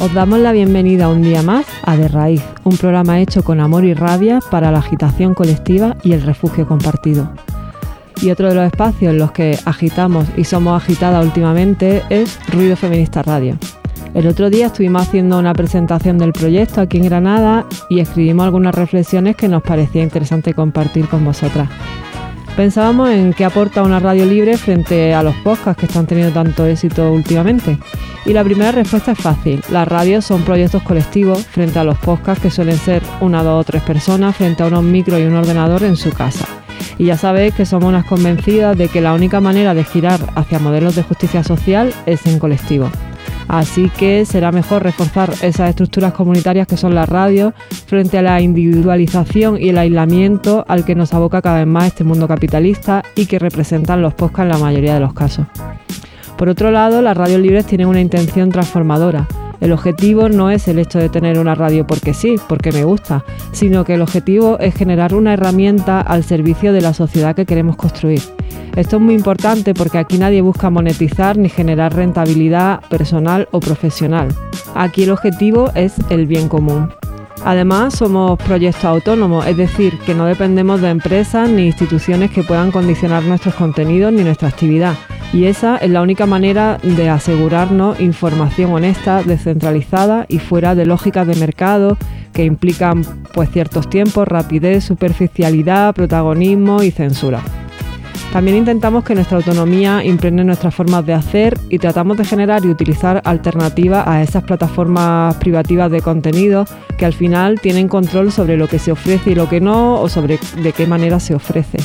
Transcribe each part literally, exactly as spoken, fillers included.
Os damos la bienvenida un día más a De Raíz, un programa hecho con amor y rabia para la agitación colectiva y el refugio compartido. Y otro de los espacios en los que agitamos y somos agitadas últimamente es Ruido Feminista Radio. El otro día estuvimos haciendo una presentación del proyecto aquí en Granada y escribimos algunas reflexiones que nos parecía interesante compartir con vosotras. Pensábamos en qué aporta una radio libre frente a los podcasts que están teniendo tanto éxito últimamente. Y la primera respuesta es fácil. Las radios son proyectos colectivos frente a los podcasts que suelen ser una, dos o tres personas frente a unos micros y un ordenador en su casa. Y ya sabéis que somos unas convencidas de que la única manera de girar hacia modelos de justicia social es en colectivo. Así que será mejor reforzar esas estructuras comunitarias que son las radios frente a la individualización y el aislamiento al que nos aboca cada vez más este mundo capitalista y que representan los podcasts en la mayoría de los casos. Por otro lado, las radios libres tienen una intención transformadora. El objetivo no es el hecho de tener una radio porque sí, porque me gusta, sino que el objetivo es generar una herramienta al servicio de la sociedad que queremos construir. Esto es muy importante porque aquí nadie busca monetizar ni generar rentabilidad personal o profesional. Aquí el objetivo es el bien común. Además, somos proyectos autónomos, es decir, que no dependemos de empresas ni instituciones que puedan condicionar nuestros contenidos ni nuestra actividad. Y esa es la única manera de asegurarnos información honesta, descentralizada y fuera de lógicas de mercado que implican pues ciertos tiempos, rapidez, superficialidad, protagonismo y censura. También intentamos que nuestra autonomía impregne nuestras formas de hacer y tratamos de generar y utilizar alternativas a esas plataformas privativas de contenido que al final tienen control sobre lo que se ofrece y lo que no, o sobre de qué manera se ofrece.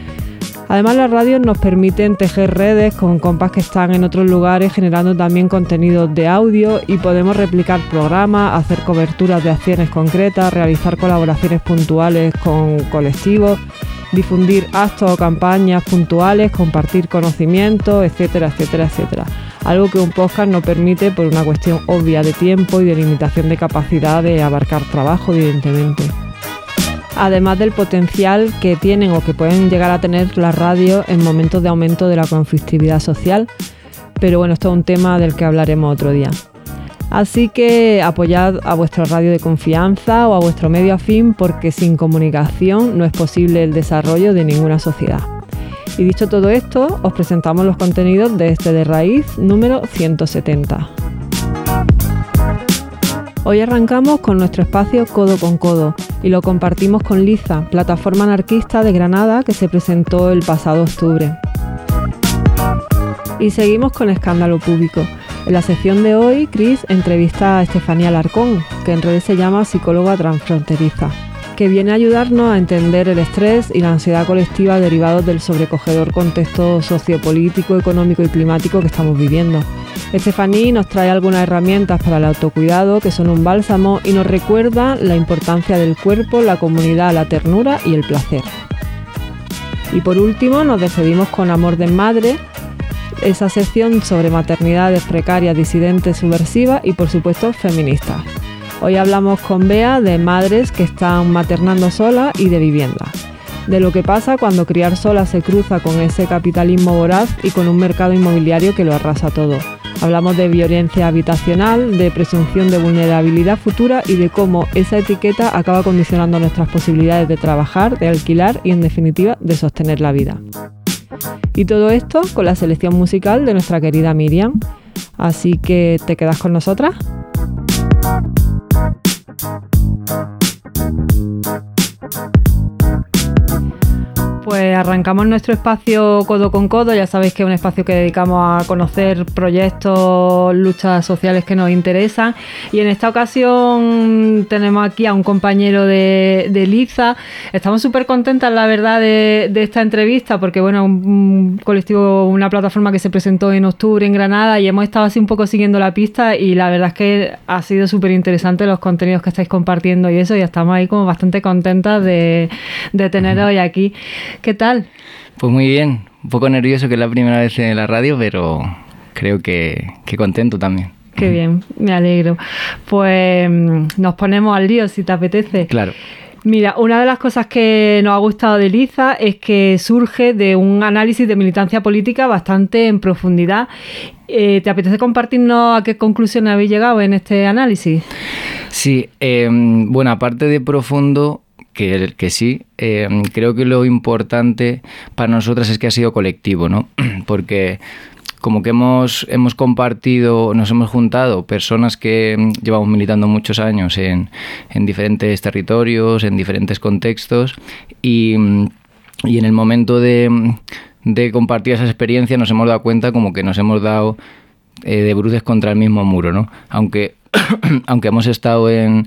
Además, las radios nos permiten tejer redes con compas que están en otros lugares generando también contenidos de audio y podemos replicar programas, hacer coberturas de acciones concretas, realizar colaboraciones puntuales con colectivos, difundir actos o campañas puntuales, compartir conocimientos, etcétera, etcétera, etcétera. Algo que un podcast no permite por una cuestión obvia de tiempo y de limitación de capacidad de abarcar trabajo, evidentemente. Además del potencial que tienen o que pueden llegar a tener las radios en momentos de aumento de la conflictividad social, pero bueno, esto es un tema del que hablaremos otro día. Así que apoyad a vuestra radio de confianza o a vuestro medio afín porque sin comunicación no es posible el desarrollo de ninguna sociedad. Y dicho todo esto, os presentamos los contenidos de este De Raíz número ciento setenta. Hoy arrancamos con nuestro espacio Codo con Codo y lo compartimos con Liza, plataforma anarquista de Granada que se presentó el pasado octubre. Y seguimos con Escándalo Público. En la sección de hoy, Cris entrevista a Estefanía Alarcón, que en redes se llama psicóloga transfronteriza, que viene a ayudarnos a entender el estrés y la ansiedad colectiva derivados del sobrecogedor contexto sociopolítico, económico y climático que estamos viviendo. Estefanía nos trae algunas herramientas para el autocuidado que son un bálsamo y nos recuerda la importancia del cuerpo, la comunidad, la ternura y el placer. Y por último nos despedimos con Amor de Madre, esa sección sobre maternidades precarias, disidentes, subversivas y por supuesto feministas. Hoy hablamos con Bea de madres que están maternando solas y de vivienda, de lo que pasa cuando criar sola se cruza con ese capitalismo voraz y con un mercado inmobiliario que lo arrasa todo. Hablamos de violencia habitacional, de presunción de vulnerabilidad futura y de cómo esa etiqueta acaba condicionando nuestras posibilidades de trabajar, de alquilar y en definitiva de sostener la vida. Y todo esto con la selección musical de nuestra querida Miriam. Así que, ¿te quedas con nosotras? Pues arrancamos nuestro espacio Codo con Codo. Ya sabéis que es un espacio que dedicamos a conocer proyectos, luchas sociales que nos interesan. Y en esta ocasión tenemos aquí a un compañero de, de Liza. Estamos súper contentas, la verdad, de, de esta entrevista, porque bueno, un, un colectivo, una plataforma que se presentó en octubre en Granada y hemos estado así un poco siguiendo la pista y la verdad es que ha sido súper interesante los contenidos que estáis compartiendo y eso, y estamos ahí como bastante contentas de, de teneros hoy aquí. ¿Qué tal? Pues muy bien, un poco nervioso que es la primera vez en la radio, pero creo que, que contento también. Qué bien, me alegro. Pues nos ponemos al lío si te apetece. Claro. Mira, una de las cosas que nos ha gustado de Liza es que surge de un análisis de militancia política bastante en profundidad. Eh, ¿Te apetece compartirnos a qué conclusiones habéis llegado en este análisis? Sí, eh, bueno, aparte de profundo, que, que sí, eh, creo que lo importante para nosotras es que ha sido colectivo, ¿no? Porque como que hemos, hemos compartido, nos hemos juntado personas que llevamos militando muchos años en, en diferentes territorios, en diferentes contextos, y, y en el momento de, de compartir esas experiencias nos hemos dado cuenta como que nos hemos dado eh, de bruces contra el mismo muro, ¿no? Aunque, aunque hemos estado en,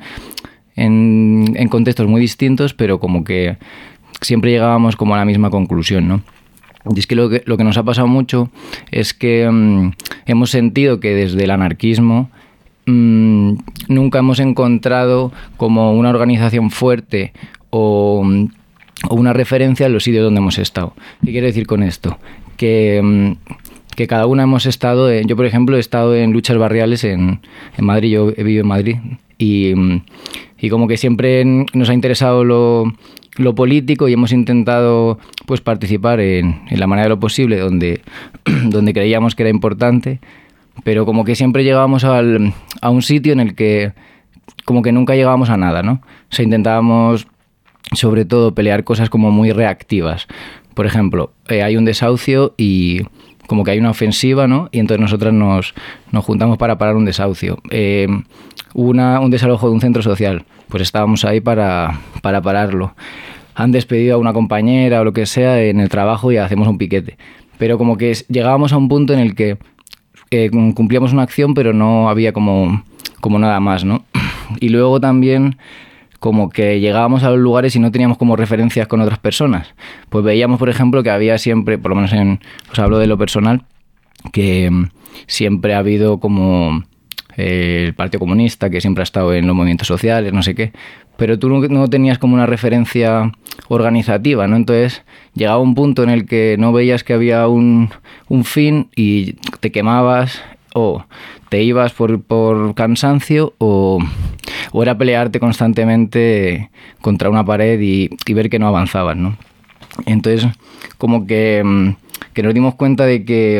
en, en contextos muy distintos, pero como que siempre llegábamos como a la misma conclusión, ¿no? Y es que lo, que lo que nos ha pasado mucho es que mmm, hemos sentido que desde el anarquismo mmm, nunca hemos encontrado como una organización fuerte o, o una referencia en los sitios donde hemos estado. ¿Qué quiero decir con esto? Que, mmm, que cada una hemos estado, en, yo por ejemplo he estado en luchas barriales en, en Madrid, yo he vivido en Madrid y, y como que siempre nos ha interesado lo... lo político y hemos intentado pues participar en, en la manera de lo posible donde, donde creíamos que era importante, pero como que siempre llegábamos al, a un sitio en el que como que nunca llegábamos a nada, ¿no? O sea, intentábamos sobre todo pelear cosas como muy reactivas. Por ejemplo, eh, hay un desahucio y como que hay una ofensiva, ¿no? Y entonces nosotras nos, nos juntamos para parar un desahucio. Eh, una, un desalojo de un centro social, pues estábamos ahí para, para pararlo. Han despedido a una compañera o lo que sea en el trabajo y hacemos un piquete. Pero como que llegábamos a un punto en el que eh, cumplíamos una acción, pero no había como, como nada más, ¿no? Y luego también como que llegábamos a los lugares y no teníamos como referencias con otras personas. Pues veíamos, por ejemplo, que había siempre, por lo menos en, os hablo de lo personal, que siempre ha habido como eh, el Partido Comunista, que siempre ha estado en los movimientos sociales, no sé qué, pero tú no, no tenías como una referencia organizativa, ¿no? Entonces llegaba un punto en el que no veías que había un, un fin y te quemabas o te ibas por, por cansancio o, o era pelearte constantemente contra una pared y, y ver que no avanzabas, ¿no? Entonces como que, que nos dimos cuenta de que,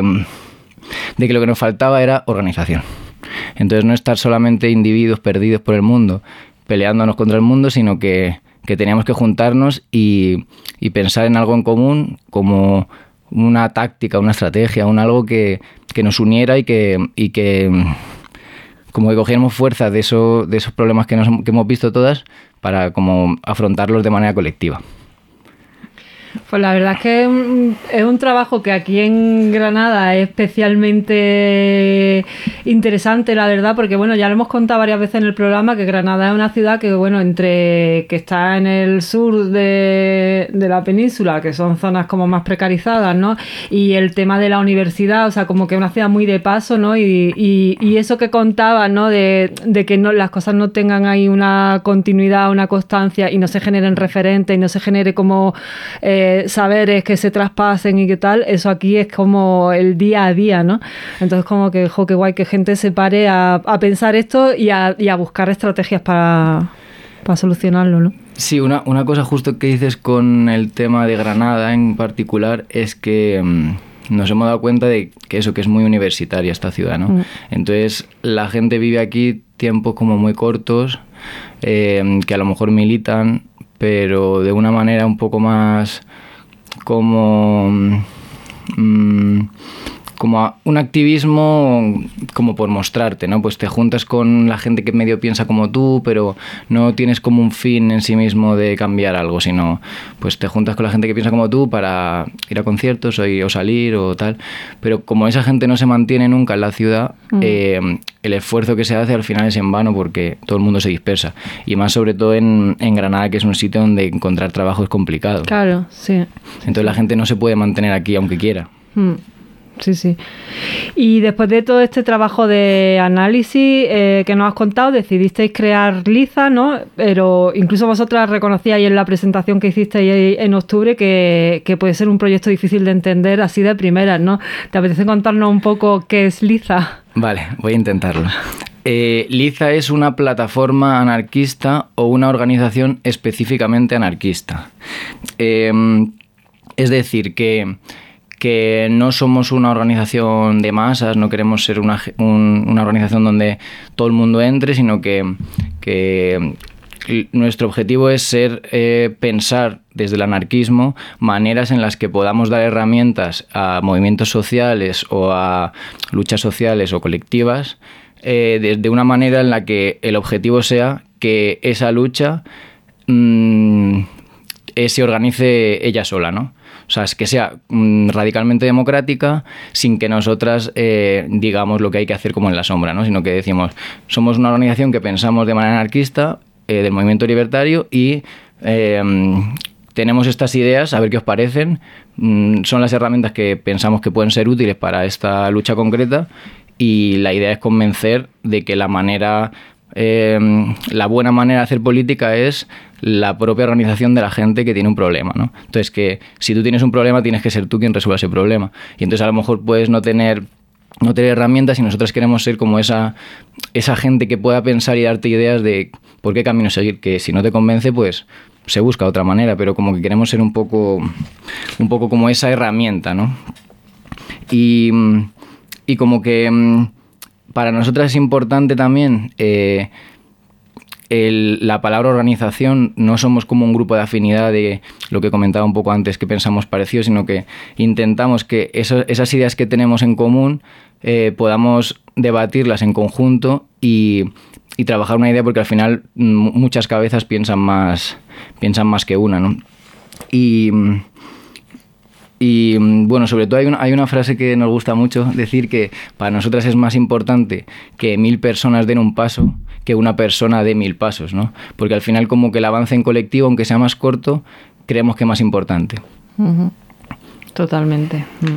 de que lo que nos faltaba era organización. Entonces no estar solamente individuos perdidos por el mundo peleándonos contra el mundo, sino que, que teníamos que juntarnos y, y pensar en algo en común como una táctica, una estrategia, un algo que, que nos uniera y que, y que como que cogiéramos fuerza de, eso, de esos problemas que, nos, que hemos visto todas para como afrontarlos de manera colectiva. Pues la verdad es que es un, es un trabajo que aquí en Granada es especialmente interesante, la verdad, porque bueno, ya lo hemos contado varias veces en el programa que Granada es una ciudad que bueno, entre que está en el sur de, de la península, que son zonas como más precarizadas, ¿no? Y el tema de la universidad, o sea, como que es una ciudad muy de paso, ¿no? Y, y, y eso que contabas, ¿no? De, de que no, las cosas no tengan ahí una continuidad, una constancia y no se generen referentes y no se genere como eh, saberes que se traspasen y qué tal, eso aquí es como el día a día, ¿no? Entonces como que, jo, qué guay que gente se pare a, a pensar esto y a, y a buscar estrategias para, para solucionarlo, ¿no? Sí, una, una cosa justo que dices con el tema de Granada en particular es que mmm, nos hemos dado cuenta de que eso, que es muy universitaria esta ciudad, ¿no? Mm. Entonces la gente vive aquí tiempos como muy cortos, eh, que a lo mejor militan, pero de una manera un poco más como, mmm, como un activismo como por mostrarte, ¿no? Pues te juntas con la gente que medio piensa como tú, pero no tienes como un fin en sí mismo de cambiar algo, sino pues te juntas con la gente que piensa como tú para ir a conciertos o, ir, o salir o tal. Pero como esa gente no se mantiene nunca en la ciudad, mm. eh, el esfuerzo que se hace al final es en vano porque todo el mundo se dispersa. Y más sobre todo en, en Granada, que es un sitio donde encontrar trabajo es complicado. Claro, sí. Entonces sí. La gente no se puede mantener aquí aunque quiera. Mm. Sí, sí. Y después de todo este trabajo de análisis eh, que nos has contado, decidisteis crear Liza, ¿no? Pero incluso vosotras reconocíais en la presentación que hicisteis en octubre que, que puede ser un proyecto difícil de entender así de primeras, ¿no? ¿Te apetece contarnos un poco qué es Liza? Vale, voy a intentarlo. Eh, Liza es una plataforma anarquista o una organización específicamente anarquista. Eh, es decir, que, que no somos una organización de masas, no queremos ser una, un, una organización donde todo el mundo entre, sino que, que nuestro objetivo es ser, eh, pensar desde el anarquismo maneras en las que podamos dar herramientas a movimientos sociales o a luchas sociales o colectivas, Eh, de, de una manera en la que el objetivo sea que esa lucha mmm, eh, se organice ella sola, ¿no? O sea, es que sea mmm, radicalmente democrática sin que nosotras eh, digamos lo que hay que hacer como en la sombra, ¿no? Sino que decimos, somos una organización que pensamos de manera anarquista, eh, del movimiento libertario y eh, tenemos estas ideas, a ver qué os parecen, mmm, son las herramientas que pensamos que pueden ser útiles para esta lucha concreta. Y la idea es convencer de que la manera, eh, la buena manera de hacer política es la propia organización de la gente que tiene un problema, ¿no? Entonces, que si tú tienes un problema, tienes que ser tú quien resuelva ese problema. Y entonces a lo mejor puedes no tener, no tener herramientas y nosotros queremos ser como esa, esa gente que pueda pensar y darte ideas de por qué camino seguir, que si no te convence, pues se busca otra manera, pero como que queremos ser un poco, un poco como esa herramienta, ¿no? Y... Y como que mmm, para nosotras es importante también eh, el, la palabra organización. No somos como un grupo de afinidad de lo que comentaba un poco antes, que pensamos parecido, sino que intentamos que eso, esas ideas que tenemos en común eh, podamos debatirlas en conjunto y, y trabajar una idea, porque al final m- muchas cabezas piensan más, piensan más que una, ¿no? Y... Y bueno, sobre todo hay una, hay una frase que nos gusta mucho decir, que para nosotras es más importante que mil personas den un paso que una persona dé mil pasos, ¿no? Porque al final como que el avance en colectivo, aunque sea más corto, creemos que es más importante. Uh-huh. Totalmente. Mm.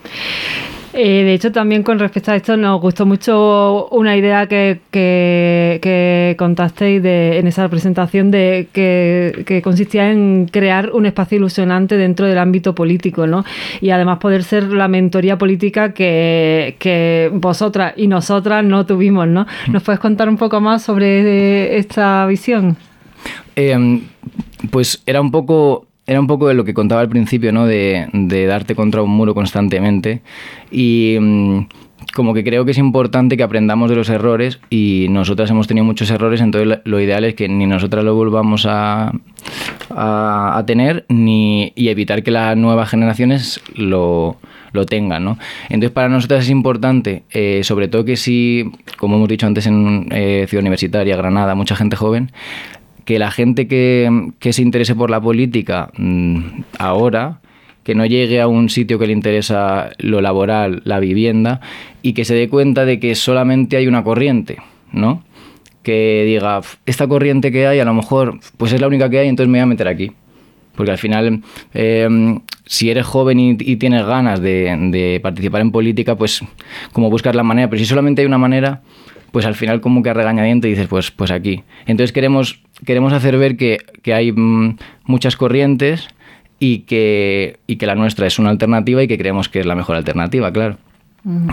Eh, de hecho, también con respecto a esto, nos gustó mucho una idea que, que, que contasteis de, en esa presentación, de que, que consistía en crear un espacio ilusionante dentro del ámbito político, ¿no? Y además poder ser la mentoría política que, que vosotras y nosotras no tuvimos, ¿no? ¿Nos puedes contar un poco más sobre esta visión? Eh, pues era un poco... Era un poco de lo que contaba al principio, ¿no? De, de darte contra un muro constantemente. Y mmm, como que creo que es importante que aprendamos de los errores, y nosotras hemos tenido muchos errores, entonces lo ideal es que ni nosotras lo volvamos a, a, a tener, ni, y evitar que las nuevas generaciones lo, lo tengan, ¿no? Entonces para nosotras es importante, eh, sobre todo que si, como hemos dicho antes en eh, Ciudad Universitaria, Granada, mucha gente joven, que la gente que, que se interese por la política mmm, ahora, que no llegue a un sitio que le interesa lo laboral, la vivienda, y que se dé cuenta de que solamente hay una corriente, ¿no? Que diga, esta corriente que hay a lo mejor pues es la única que hay, entonces me voy a meter aquí. Porque al final, eh, si eres joven y, y tienes ganas de, de participar en política, pues como buscas la manera, pero si solamente hay una manera, pues al final como que a regañadiente dices, pues, pues aquí. Entonces queremos, queremos hacer ver que, que hay mm, muchas corrientes y que, y que la nuestra es una alternativa y que creemos que es la mejor alternativa, claro. Uh-huh.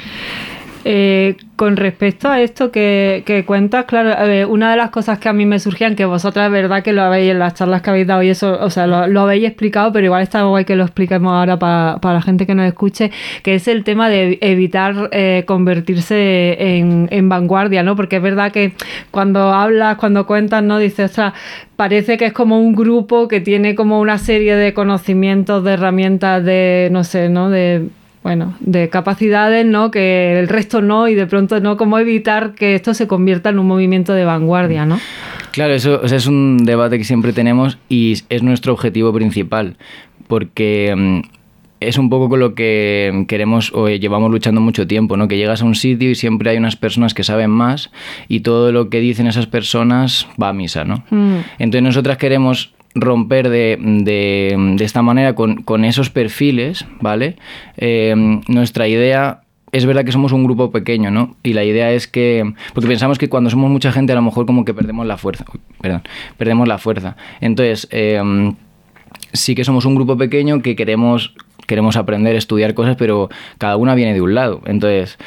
Eh, con respecto a esto que, que cuentas, claro, eh, una de las cosas que a mí me surgían, que vosotras es verdad que lo habéis en las charlas que habéis dado y eso, o sea, lo, lo habéis explicado, pero igual está guay que lo expliquemos ahora para, para la gente que nos escuche, que es el tema de evitar eh, convertirse en, en vanguardia, ¿no? Porque es verdad que cuando hablas, cuando cuentas, ¿no? Dices, ostras, parece que es como un grupo que tiene como una serie de conocimientos, de herramientas, de, no sé, ¿no? De... bueno, de capacidades, ¿no? Que el resto no, y de pronto, ¿no? Cómo evitar que esto se convierta en un movimiento de vanguardia, ¿no? Claro, eso, o sea, es un debate que siempre tenemos y es nuestro objetivo principal, porque um, es un poco con lo que queremos o llevamos luchando mucho tiempo, ¿no? Que llegas a un sitio y siempre hay unas personas que saben más y todo lo que dicen esas personas va a misa, ¿no? Mm. Entonces nosotras queremos romper de, de, de esta manera con, con esos perfiles, ¿vale? Eh, nuestra idea, es verdad que somos un grupo pequeño, ¿no? Y la idea es que, porque pensamos que cuando somos mucha gente a lo mejor como que perdemos la fuerza, perdón, perdemos la fuerza. Entonces, eh, sí que somos un grupo pequeño que queremos, queremos aprender, estudiar cosas, pero cada una viene de un lado. Entonces,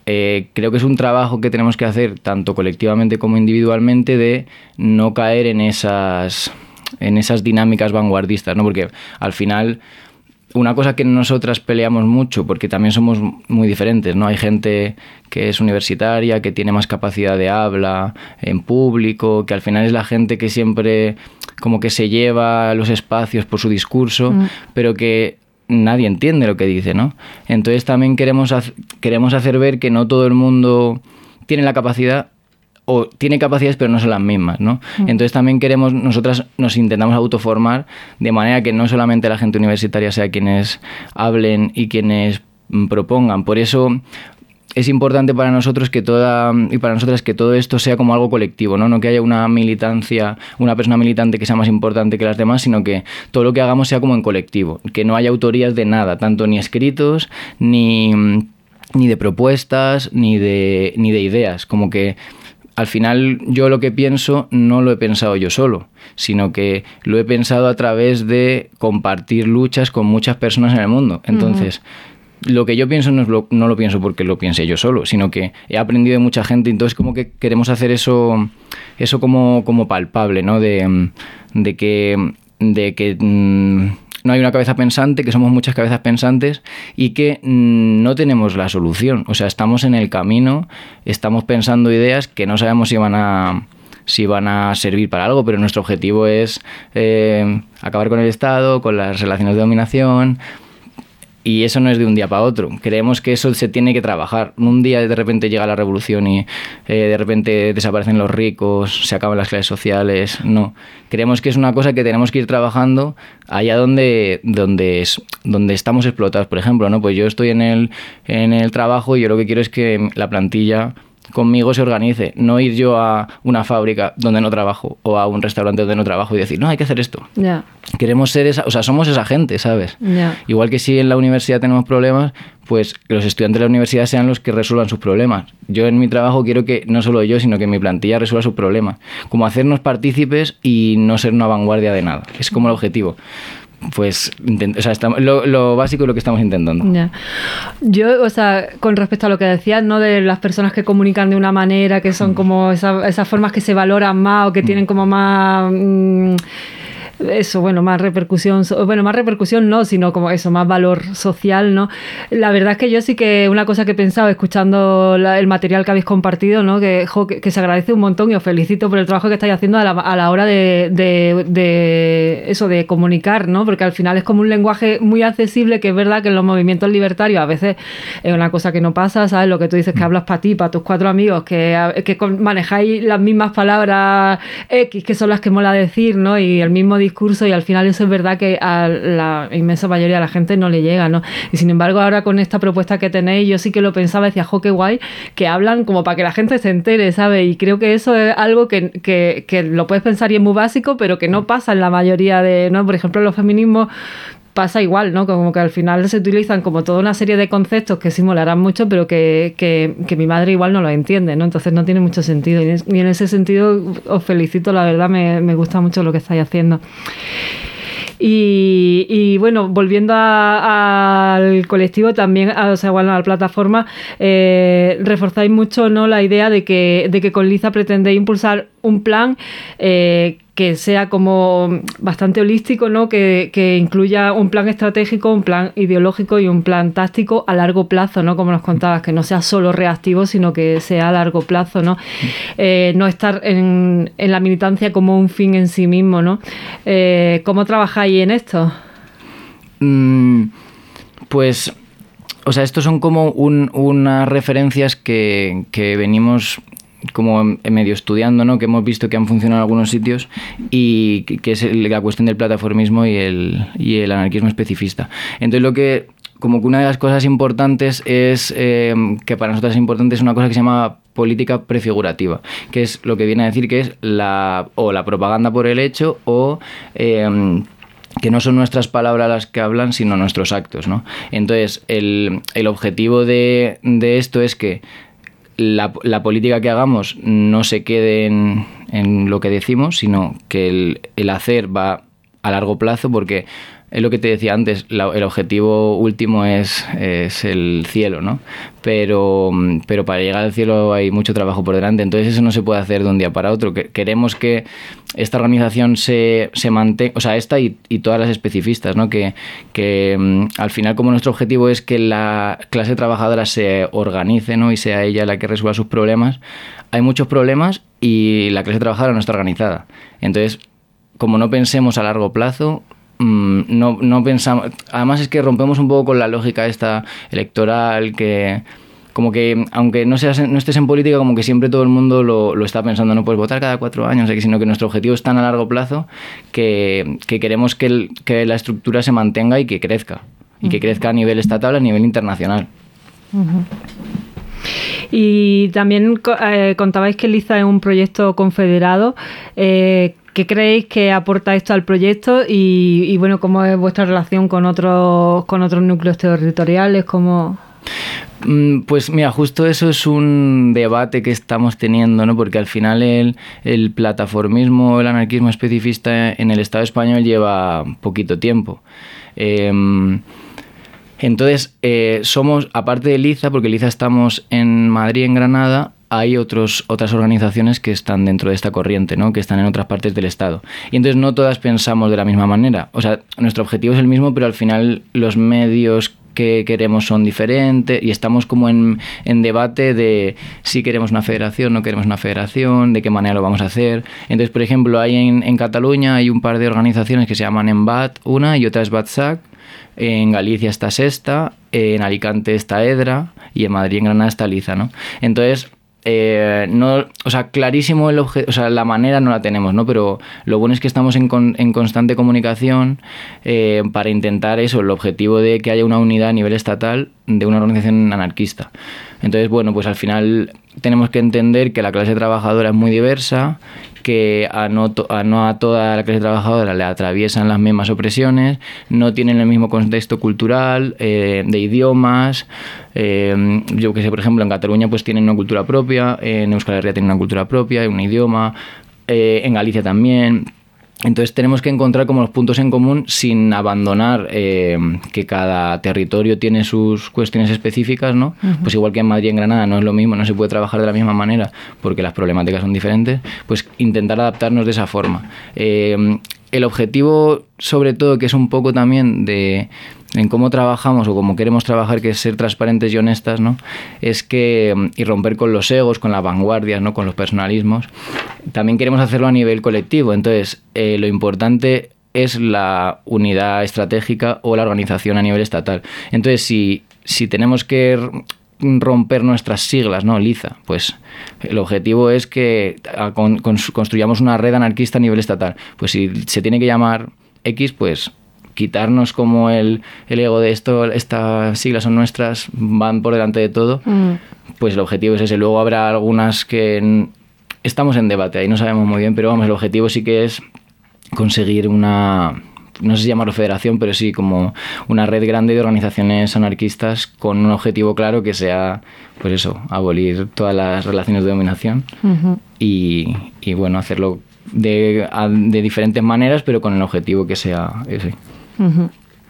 eh, creo que es un trabajo que tenemos que hacer tanto colectivamente como individualmente de no caer en esas, en esas dinámicas vanguardistas, ¿no? Porque al final... Una cosa que nosotras peleamos mucho, porque también somos muy diferentes, ¿no? Hay gente que es universitaria, que tiene más capacidad de habla en público, que al final es la gente que siempre como que se lleva los espacios por su discurso, mm. pero que nadie entiende lo que dice, ¿no? Entonces también queremos, ha- queremos hacer ver que no todo el mundo tiene la capacidad o tiene capacidades pero no son las mismas, ¿no? Mm. Entonces también queremos, nosotras nos intentamos autoformar de manera que no solamente la gente universitaria sea quienes hablen y quienes propongan. Por eso es importante para nosotros que toda y para nosotras que todo esto sea como algo colectivo, ¿no? No que haya una militancia, una persona militante que sea más importante que las demás, sino que todo lo que hagamos sea como en colectivo, que no haya autorías de nada, tanto ni escritos, ni, ni de propuestas, ni de, ni de ideas, como que al final yo lo que pienso no lo he pensado yo solo, sino que lo he pensado a través de compartir luchas con muchas personas en el mundo. Entonces, uh-huh. lo que yo pienso no, es lo, no lo pienso porque lo piense yo solo, sino que he aprendido de mucha gente. Entonces como que queremos hacer eso, eso como, como palpable, ¿no? De, de que... De que mmm, no hay una cabeza pensante, que somos muchas cabezas pensantes y que mmm, no tenemos la solución. O sea, estamos en el camino, estamos pensando ideas que no sabemos si van a, si van a servir para algo, pero nuestro objetivo es eh, acabar con el Estado, con las relaciones de dominación. Y eso no es de un día para otro. Creemos que eso se tiene que trabajar. Un día de repente llega la revolución y eh, de repente desaparecen los ricos, se acaban las clases sociales. No. Creemos que es una cosa que tenemos que ir trabajando allá donde, donde, es, donde estamos explotados. Por ejemplo, ¿no? Pues yo estoy en el, en el trabajo y yo lo que quiero es que la plantilla conmigo se organice, no ir yo a una fábrica donde no trabajo o a un restaurante donde no trabajo y decir, no, hay que hacer esto. Yeah. Queremos ser esa, o sea, somos esa gente, ¿sabes? Yeah. Igual que si en la universidad tenemos problemas, pues que los estudiantes de la universidad sean los que resuelvan sus problemas. Yo en mi trabajo quiero que no solo yo, sino que mi plantilla resuelva sus problemas. Como hacernos partícipes y no ser una vanguardia de nada. Es como el objetivo. Pues, intent- o sea, estamos, lo, lo básico es lo que estamos intentando. Yeah. Yo, o sea, con respecto a lo que decías, ¿no? De las personas que comunican de una manera, que son mm. como esa, esas formas que se valoran más o que mm. tienen como más... Mmm, eso, bueno, más repercusión, bueno, más repercusión no, sino como eso, más valor social, ¿no? La verdad es que yo sí que una cosa que he pensado escuchando la, el material que habéis compartido, ¿no? Que, jo, que, que se agradece un montón y os felicito por el trabajo que estáis haciendo a la, a la hora de, de, de eso, de comunicar, ¿no? Porque al final es como un lenguaje muy accesible, que es verdad que en los movimientos libertarios a veces es una cosa que no pasa, ¿sabes? Lo que tú dices, que hablas para ti, para tus cuatro amigos, que, que manejáis las mismas palabras X, que son las que mola decir, ¿no? Y el mismo discurso, y al final eso es verdad que a la inmensa mayoría de la gente no le llega, ¿no? Y sin embargo ahora con esta propuesta que tenéis yo sí que lo pensaba, decía, jo, qué guay, que hablan como para que la gente se entere, ¿sabes? Y creo que eso es algo que, que, que lo puedes pensar y es muy básico, pero que no pasa en la mayoría de, ¿no? Por ejemplo, los feminismos pasa igual, ¿no? Como que al final se utilizan como toda una serie de conceptos que sí molarán mucho, pero que, que, que mi madre igual no los entiende, ¿no? Entonces no tiene mucho sentido. Y en ese sentido os felicito, la verdad, me, me gusta mucho lo que estáis haciendo. Y, y bueno, volviendo a, al colectivo también, a, o sea, bueno, a la plataforma, eh, reforzáis mucho, ¿no? La idea de que, de que con Liza pretendéis impulsar un plan eh, que sea como bastante holístico, ¿no? Que, que incluya un plan estratégico, un plan ideológico y un plan táctico a largo plazo, ¿no? Como nos contabas, que no sea solo reactivo, sino que sea a largo plazo, ¿no? Eh, no estar en, en la militancia como un fin en sí mismo, ¿no? Eh, ¿Cómo trabajáis en esto? Mm, pues, o sea, estos son como un, unas referencias que, que venimos como medio estudiando, ¿no? Que hemos visto que han funcionado en algunos sitios y que es la cuestión del plataformismo y el, y el anarquismo especifista. Entonces lo que, como que una de las cosas importantes es, eh, que para nosotros es importante, es una cosa que se llama política prefigurativa, que es lo que viene a decir que es la, o la propaganda por el hecho o... Eh, que no son nuestras palabras las que hablan, sino nuestros actos, ¿no? Entonces el, el objetivo de, de esto es que La, la política que hagamos no se quede en, en lo que decimos, sino que el, el hacer va a largo plazo, porque es lo que te decía antes, la, el objetivo último es, es el cielo, ¿no? Pero, pero para llegar al cielo hay mucho trabajo por delante, entonces eso no se puede hacer de un día para otro. Queremos que esta organización se, se mantenga, o sea, esta y, y todas las especifistas, ¿no? Que, que um, al final, como nuestro objetivo es que la clase trabajadora se organice, ¿no? Y sea ella la que resuelva sus problemas, hay muchos problemas y la clase trabajadora no está organizada. Entonces, como no pensemos a largo plazo, No, no pensamos, además es que rompemos un poco con la lógica esta electoral, que como que aunque no seas, no estés en política, como que siempre todo el mundo lo, lo está pensando, no puedes votar cada cuatro años, sino que nuestro objetivo es tan a largo plazo que, que queremos que, el, que la estructura se mantenga y que crezca, y que crezca a nivel estatal, a nivel internacional. Uh-huh. Y también eh, contabais que LIZA es un proyecto confederado. Eh, ¿Qué creéis que aporta esto al proyecto? Y, y bueno, ¿cómo es vuestra relación con otros, con otros núcleos territoriales? ¿Cómo...? Pues mira, justo eso es un debate que estamos teniendo, ¿no? Porque al final el, el plataformismo, el anarquismo especifista en el Estado español lleva poquito tiempo. Eh, entonces, eh, somos, aparte de LIZA, porque LIZA estamos en Madrid, en Granada, hay otros, otras organizaciones que están dentro de esta corriente, ¿no? Que están en otras partes del Estado. Y entonces no todas pensamos de la misma manera. O sea, nuestro objetivo es el mismo, pero al final los medios que queremos son diferentes y estamos como en, en debate de si queremos una federación, no queremos una federación, de qué manera lo vamos a hacer. Entonces, por ejemplo, hay en, en Cataluña hay un par de organizaciones que se llaman EMBAT, una, y otra es BATSAC. En Galicia está SESTA, en Alicante está EDRA y en Madrid, en Granada está LIZA, ¿no? Entonces, Eh, no, o sea, clarísimo el obje, o sea, la manera no la tenemos, ¿no? Pero lo bueno es que estamos en, con, en constante comunicación eh, para intentar eso, el objetivo de que haya una unidad a nivel estatal de una organización anarquista. Entonces, bueno, pues al final tenemos que entender que la clase trabajadora es muy diversa, que a no, to, a no a toda la clase trabajadora le atraviesan las mismas opresiones, no tienen el mismo contexto cultural, eh, de idiomas. Eh, yo que sé, por ejemplo, en Cataluña pues tienen una cultura propia, en Euskal Herria tienen una cultura propia, un idioma, eh, en Galicia también. Entonces tenemos que encontrar como los puntos en común sin abandonar eh, que cada territorio tiene sus cuestiones específicas, ¿no? Uh-huh. Pues igual que en Madrid y en Granada no es lo mismo, no se puede trabajar de la misma manera porque las problemáticas son diferentes, pues intentar adaptarnos de esa forma. Eh, el objetivo, sobre todo, que es un poco también de en cómo trabajamos o cómo queremos trabajar, que es ser transparentes y honestas, ¿no? Es que, y romper con los egos, con las vanguardias, ¿no? Con los personalismos. También queremos hacerlo a nivel colectivo. Entonces, eh, lo importante es la unidad estratégica o la organización a nivel estatal. Entonces, si, si tenemos que romper nuestras siglas, ¿no? LIZA, pues el objetivo es que con, con, construyamos una red anarquista a nivel estatal. Pues si se tiene que llamar X, pues quitarnos como el, el ego de esto, estas siglas son nuestras, van por delante de todo, mm. Pues el objetivo es ese. Luego habrá algunas que estamos en debate, ahí no sabemos muy bien, pero vamos, el objetivo sí que es conseguir una, no sé si llamarlo federación, pero sí como una red grande de organizaciones anarquistas con un objetivo claro que sea, pues eso, abolir todas las relaciones de dominación uh-huh. y, y bueno, hacerlo de, de diferentes maneras, pero con el objetivo que sea ese. Uh-huh.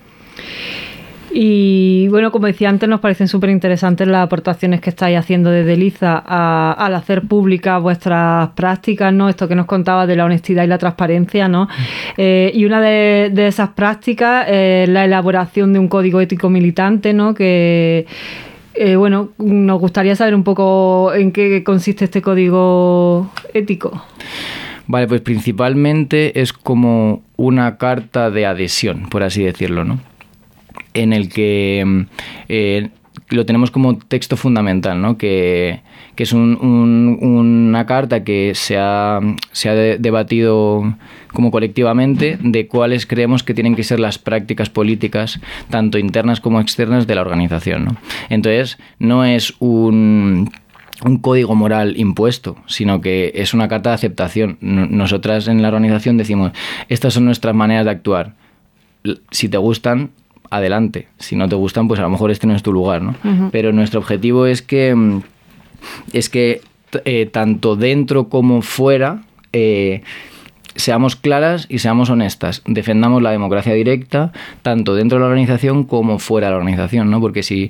Y bueno, como decía antes, nos parecen súper interesantes las aportaciones que estáis haciendo desde LIZA a, al hacer públicas vuestras prácticas, ¿no? Esto que nos contaba de la honestidad y la transparencia, ¿no? Eh, y una de, de esas prácticas es la elaboración de un código ético militante, ¿no? Que, eh, bueno, nos gustaría saber un poco en qué consiste este código ético. Vale, pues principalmente es como una carta de adhesión, por así decirlo, ¿no? En el que eh, lo tenemos como texto fundamental, ¿no? Que, que es un, un, una carta que se ha, se ha de, debatido como colectivamente de cuáles creemos que tienen que ser las prácticas políticas, tanto internas como externas, de la organización, ¿no? Entonces, no es un... un código moral impuesto, sino que es una carta de aceptación. Nosotras en la organización decimos, estas son nuestras maneras de actuar. Si te gustan, adelante. Si no te gustan, pues a lo mejor este no es tu lugar, ¿no? Uh-huh. Pero nuestro objetivo es que, es que eh, tanto dentro como fuera, eh, seamos claras y seamos honestas. Defendamos la democracia directa, tanto dentro de la organización como fuera de la organización, ¿no? Porque si,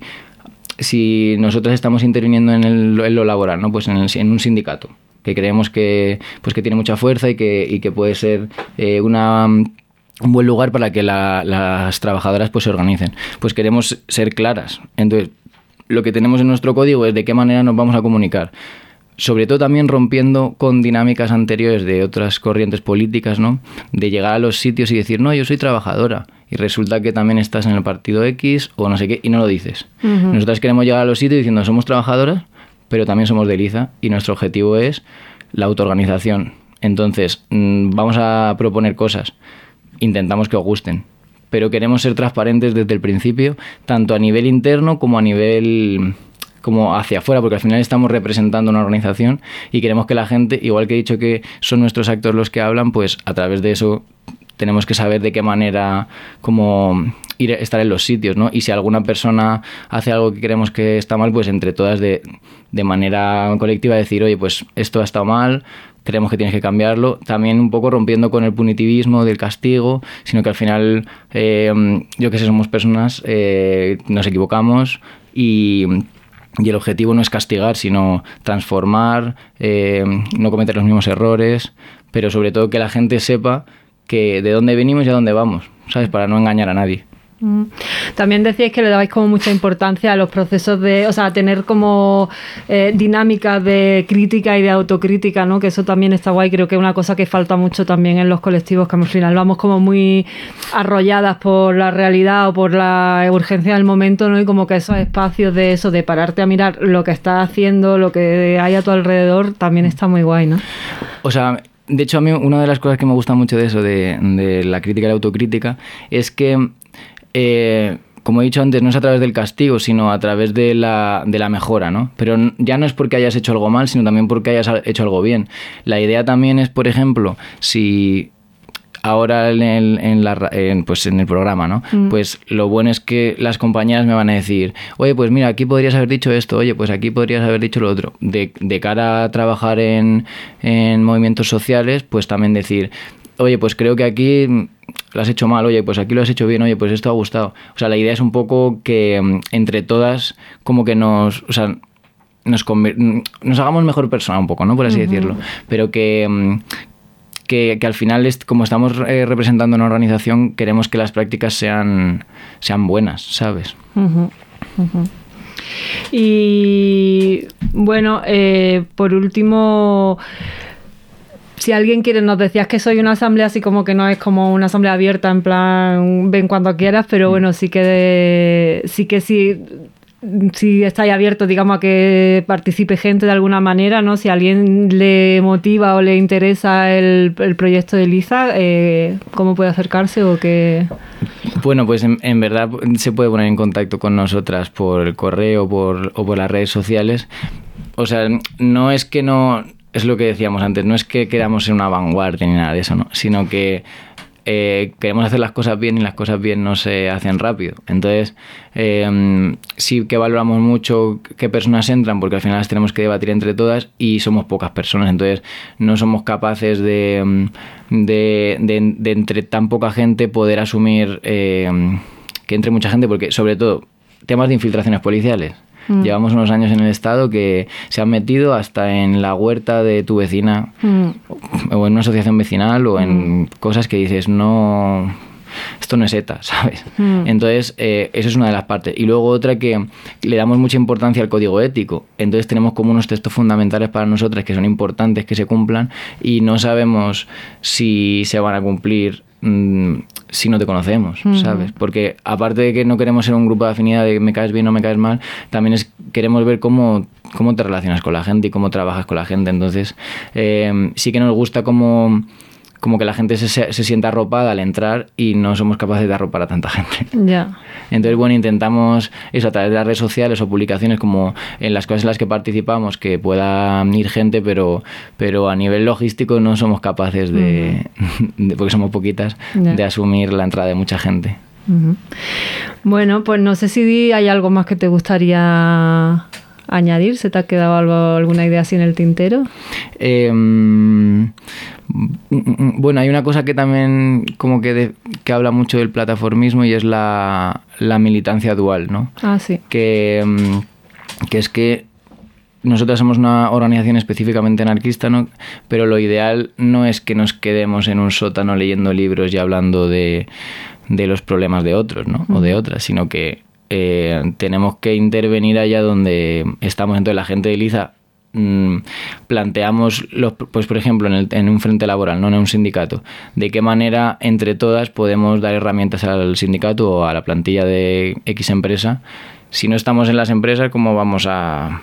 si nosotros estamos interviniendo en, el, en lo laboral, ¿no? Pues en, el, en un sindicato, que creemos que, pues que tiene mucha fuerza y que, y que puede ser eh, una... un buen lugar para que la, las trabajadoras pues se organicen. Pues queremos ser claras. Entonces, lo que tenemos en nuestro código es de qué manera nos vamos a comunicar. Sobre todo también rompiendo con dinámicas anteriores de otras corrientes políticas, ¿no? De llegar a los sitios y decir, no, yo soy trabajadora. Y resulta que también estás en el partido X o no sé qué, y no lo dices. Uh-huh. Nosotros queremos llegar a los sitios diciendo, somos trabajadoras, pero también somos de Liza, y nuestro objetivo es la autoorganización. Entonces, mmm, vamos a proponer cosas. Intentamos que os gusten, pero queremos ser transparentes desde el principio, tanto a nivel interno como a nivel como hacia afuera, porque al final estamos representando una organización y queremos que la gente, igual que he dicho que son nuestros actores los que hablan, pues a través de eso tenemos que saber de qué manera como ir estar en los sitios, ¿no? Y si alguna persona hace algo que creemos que está mal, pues entre todas de, de manera colectiva decir, oye, pues esto ha estado mal, creemos que tienes que cambiarlo, también un poco rompiendo con el punitivismo del castigo, sino que al final, eh, yo que sé, somos personas, eh, nos equivocamos y, y el objetivo no es castigar, sino transformar, eh, no cometer los mismos errores, pero sobre todo que la gente sepa que de dónde venimos y a dónde vamos, ¿sabes? Para no engañar a nadie. También decíais que le dabais como mucha importancia a los procesos de, o sea, tener como eh, dinámicas de crítica y de autocrítica, ¿no? Que eso también está guay. Creo que es una cosa que falta mucho también en los colectivos, que al final vamos como muy arrolladas por la realidad o por la urgencia del momento, ¿no? Y como que esos espacios de eso, de pararte a mirar lo que estás haciendo, lo que hay a tu alrededor, también está muy guay, ¿no? O sea, de hecho a mí una de las cosas que me gusta mucho de eso, de, de la crítica y la autocrítica, es que Eh, como he dicho antes, no es a través del castigo, sino a través de la, de la mejora, ¿no? Pero ya no es porque hayas hecho algo mal, sino también porque hayas hecho algo bien. La idea también es, por ejemplo, si ahora en el, en la, en, pues en el programa, ¿no? Mm. Pues lo bueno es que las compañeras me van a decir, oye, pues mira, aquí podrías haber dicho esto, oye, pues aquí podrías haber dicho lo otro. De, de cara a trabajar en, en movimientos sociales, pues también decir, oye, pues creo que aquí lo has hecho mal, oye, pues aquí lo has hecho bien, oye, pues esto ha gustado. O sea, la idea es un poco que entre todas como que nos, o sea, nos, conv- nos hagamos mejor persona un poco, ¿no? Por así uh-huh. decirlo. Pero que, que, que al final, es, como estamos eh, representando una organización, queremos que las prácticas sean, sean buenas, ¿sabes? Uh-huh. Uh-huh. Y bueno, eh, por último, si alguien quiere, nos decías que soy una asamblea así como que no es como una asamblea abierta, en plan, ven cuando quieras, pero bueno, sí que de, sí que sí, sí estáis abiertos, digamos, a que participe gente de alguna manera, ¿no? Si a alguien le motiva o le interesa el, el proyecto de Liza, eh, ¿cómo puede acercarse o qué? Bueno, pues en, en verdad se puede poner en contacto con nosotras por el correo por, o por las redes sociales. O sea, no es que no... Es lo que decíamos antes, no es que queramos ser una vanguardia ni nada de eso, ¿no? Sino que eh, queremos hacer las cosas bien y las cosas bien no se hacen rápido. Entonces, eh, sí que valoramos mucho qué personas entran, porque al final las tenemos que debatir entre todas y somos pocas personas. Entonces, no somos capaces de, de, de, de entre tan poca gente poder asumir eh, que entre mucha gente, porque sobre todo temas de infiltraciones policiales. Mm. Llevamos unos años en el Estado que se han metido hasta en la huerta de tu vecina mm. o en una asociación vecinal o en mm. cosas que dices, no, esto no es ETA, ¿sabes? Mm. Entonces, eh, eso es una de las partes. Y luego otra que le damos mucha importancia al código ético. Entonces tenemos como unos textos fundamentales para nosotras que son importantes que se cumplan y no sabemos si se van a cumplir mmm, si no te conocemos, ¿sabes? Porque aparte de que no queremos ser un grupo de afinidad de me caes bien o me caes mal, también es queremos ver cómo, cómo te relacionas con la gente y cómo trabajas con la gente. Entonces, eh, sí que nos gusta como, como que la gente se, se sienta arropada al entrar y no somos capaces de arropar a tanta gente. Ya. Yeah. Entonces, bueno, intentamos eso a través de las redes sociales o publicaciones como en las cosas en las que participamos, que pueda ir gente, pero, pero a nivel logístico no somos capaces de, uh-huh. de porque somos poquitas, yeah. de asumir la entrada de mucha gente. Uh-huh. Bueno, pues no sé si hay algo más que te gustaría añadir. ¿Se te ha quedado algo, alguna idea así en el tintero? Eh, Bueno, hay una cosa que también como que, de, que habla mucho del plataformismo y es la, la militancia dual, ¿no? Ah, sí. Que, que es que nosotros somos una organización específicamente anarquista, ¿no? Pero lo ideal no es que nos quedemos en un sótano leyendo libros y hablando de, de los problemas de otros, ¿no? Uh-huh. O de otras, sino que eh, tenemos que intervenir allá donde estamos. Entonces la gente de Liza planteamos, los, pues por ejemplo, en, el, en un frente laboral, no en un sindicato, de qué manera entre todas podemos dar herramientas al sindicato o a la plantilla de X empresa. Si no estamos en las empresas, ¿cómo vamos a,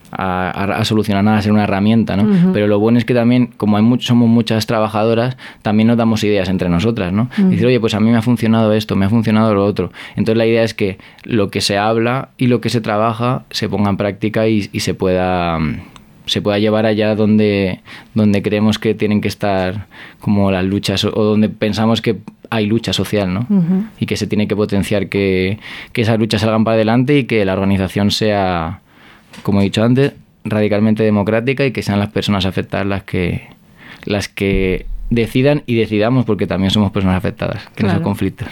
a, a solucionar nada? A ser una herramienta, ¿no? Uh-huh. Pero lo bueno es que también, como hay much, somos muchas trabajadoras, también nos damos ideas entre nosotras, ¿no? Uh-huh. Decir, oye, pues a mí me ha funcionado esto, me ha funcionado lo otro. Entonces la idea es que lo que se habla y lo que se trabaja se ponga en práctica y, y se pueda... se pueda llevar allá donde, donde creemos que tienen que estar como las luchas o donde pensamos que hay lucha social, ¿no? Uh-huh. Y que se tiene que potenciar que, que esas luchas salgan para adelante y que la organización sea, como he dicho antes, radicalmente democrática y que sean las personas afectadas las que, las que decidan y decidamos, porque también somos personas afectadas, que claro. No son conflictos.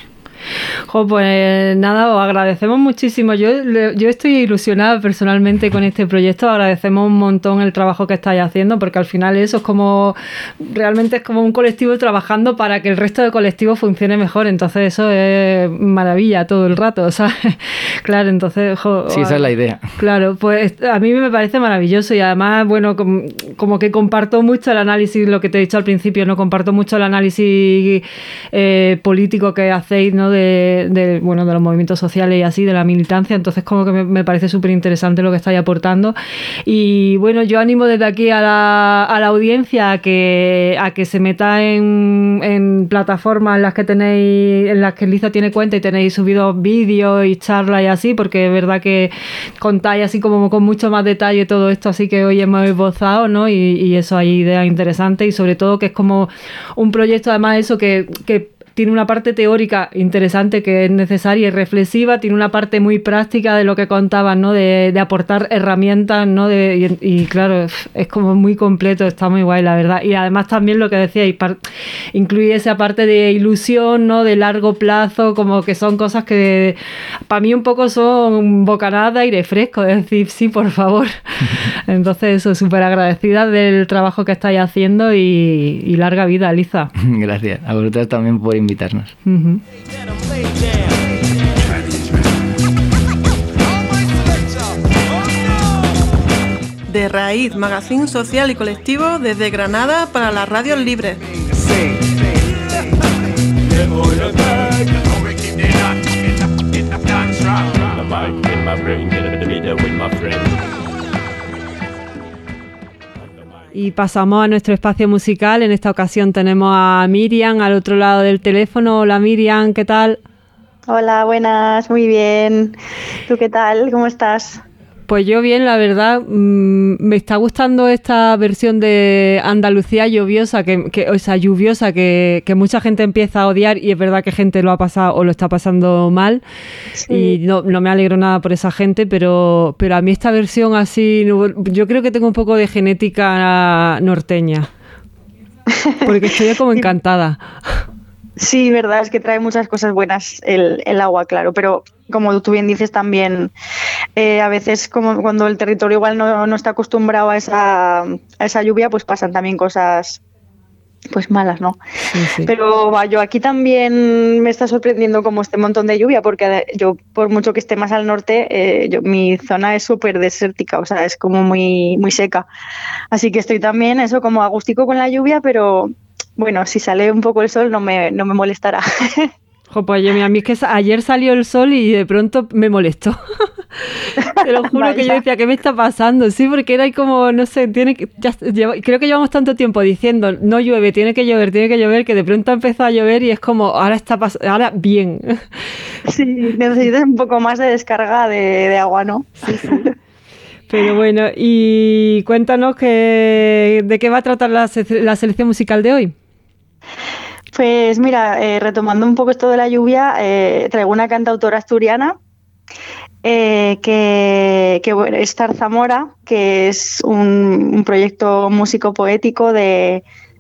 Jo, pues nada, os agradecemos muchísimo. Yo, yo estoy ilusionada personalmente con este proyecto. Agradecemos un montón el trabajo que estáis haciendo, porque al final eso es como, realmente es como un colectivo trabajando para que el resto del colectivo funcione mejor. Entonces eso es maravilla todo el rato, ¿sabes? Claro, entonces... Jo, sí, esa es la idea. Claro, pues a mí me parece maravilloso y además, bueno, como, como que comparto mucho el análisis, lo que te he dicho al principio, no comparto mucho el análisis eh, político que hacéis, ¿no? De, de, bueno, de los movimientos sociales y así, de la militancia, entonces como que me, me parece súper interesante lo que estáis aportando y bueno, yo animo desde aquí a la, a la audiencia a que, a que se meta en, en plataformas en las que tenéis, en las que Liza tiene cuenta y tenéis subidos vídeos y charlas y así, porque es verdad que contáis así como con mucho más detalle todo esto, así que hoy hemos esbozado, ¿no? Y, y eso, hay ideas interesantes y sobre todo que es como un proyecto además eso que, que tiene una parte teórica interesante que es necesaria y reflexiva, tiene una parte muy práctica de lo que contaban, ¿no? De, de aportar herramientas, ¿no? De, y, y claro, es como muy completo, está muy guay, la verdad. Y además también lo que decíais, incluye esa parte de ilusión, ¿no? De largo plazo, como que son cosas que para mí un poco son bocanadas de aire fresco, es decir, sí, por favor. Entonces eso, súper agradecida del trabajo que estáis haciendo y, y larga vida, Liza. Gracias, a vosotras también por invitarnos. Uh-huh. De Raíz, magazín social y colectivo desde Granada para las radios libres. Y pasamos a nuestro espacio musical. En esta ocasión tenemos a Miriam al otro lado del teléfono. Hola Miriam, ¿qué tal? Hola, buenas, muy bien. ¿Tú qué tal? ¿Cómo estás? Pues yo bien, la verdad, mmm, me está gustando esta versión de Andalucía lluviosa, que, que, o sea, lluviosa, que, que mucha gente empieza a odiar y es verdad que gente lo ha pasado o lo está pasando mal. Sí. Y no, no me alegro nada por esa gente, pero, pero a mí esta versión así, yo creo que tengo un poco de genética norteña, porque estoy como encantada. Sí, verdad, es que trae muchas cosas buenas el, el agua, claro, pero como tú bien dices también, eh, a veces como cuando el territorio igual no, no está acostumbrado a esa, a esa lluvia, pues pasan también cosas pues malas, ¿no? Sí, sí. Pero va, yo aquí también me está sorprendiendo como este montón de lluvia, porque yo por mucho que esté más al norte, eh, yo, mi zona es súper desértica, o sea, es como muy, muy seca, así que estoy también eso como agustico con la lluvia, pero... Bueno, si sale un poco el sol no me, no me molestará. Jo, pues yo, a mí es que ayer salió el sol y de pronto me molestó. Te lo juro que yo decía, ¿qué me está pasando? Sí, porque era como, no sé, tiene que, ya, llevo, creo que llevamos tanto tiempo diciendo, no llueve, tiene que llover, tiene que llover, que de pronto empezó a llover y es como, ahora está pas- ahora bien. Sí, necesitas un poco más de descarga de, de agua, ¿no? Sí, sí. Pero bueno, y cuéntanos que, de qué va a tratar la, la selección musical de hoy. Pues mira, eh, retomando un poco esto de la lluvia, eh, traigo una cantautora asturiana eh, que, que bueno, es Zarzamora, que es un, un proyecto músico poético de,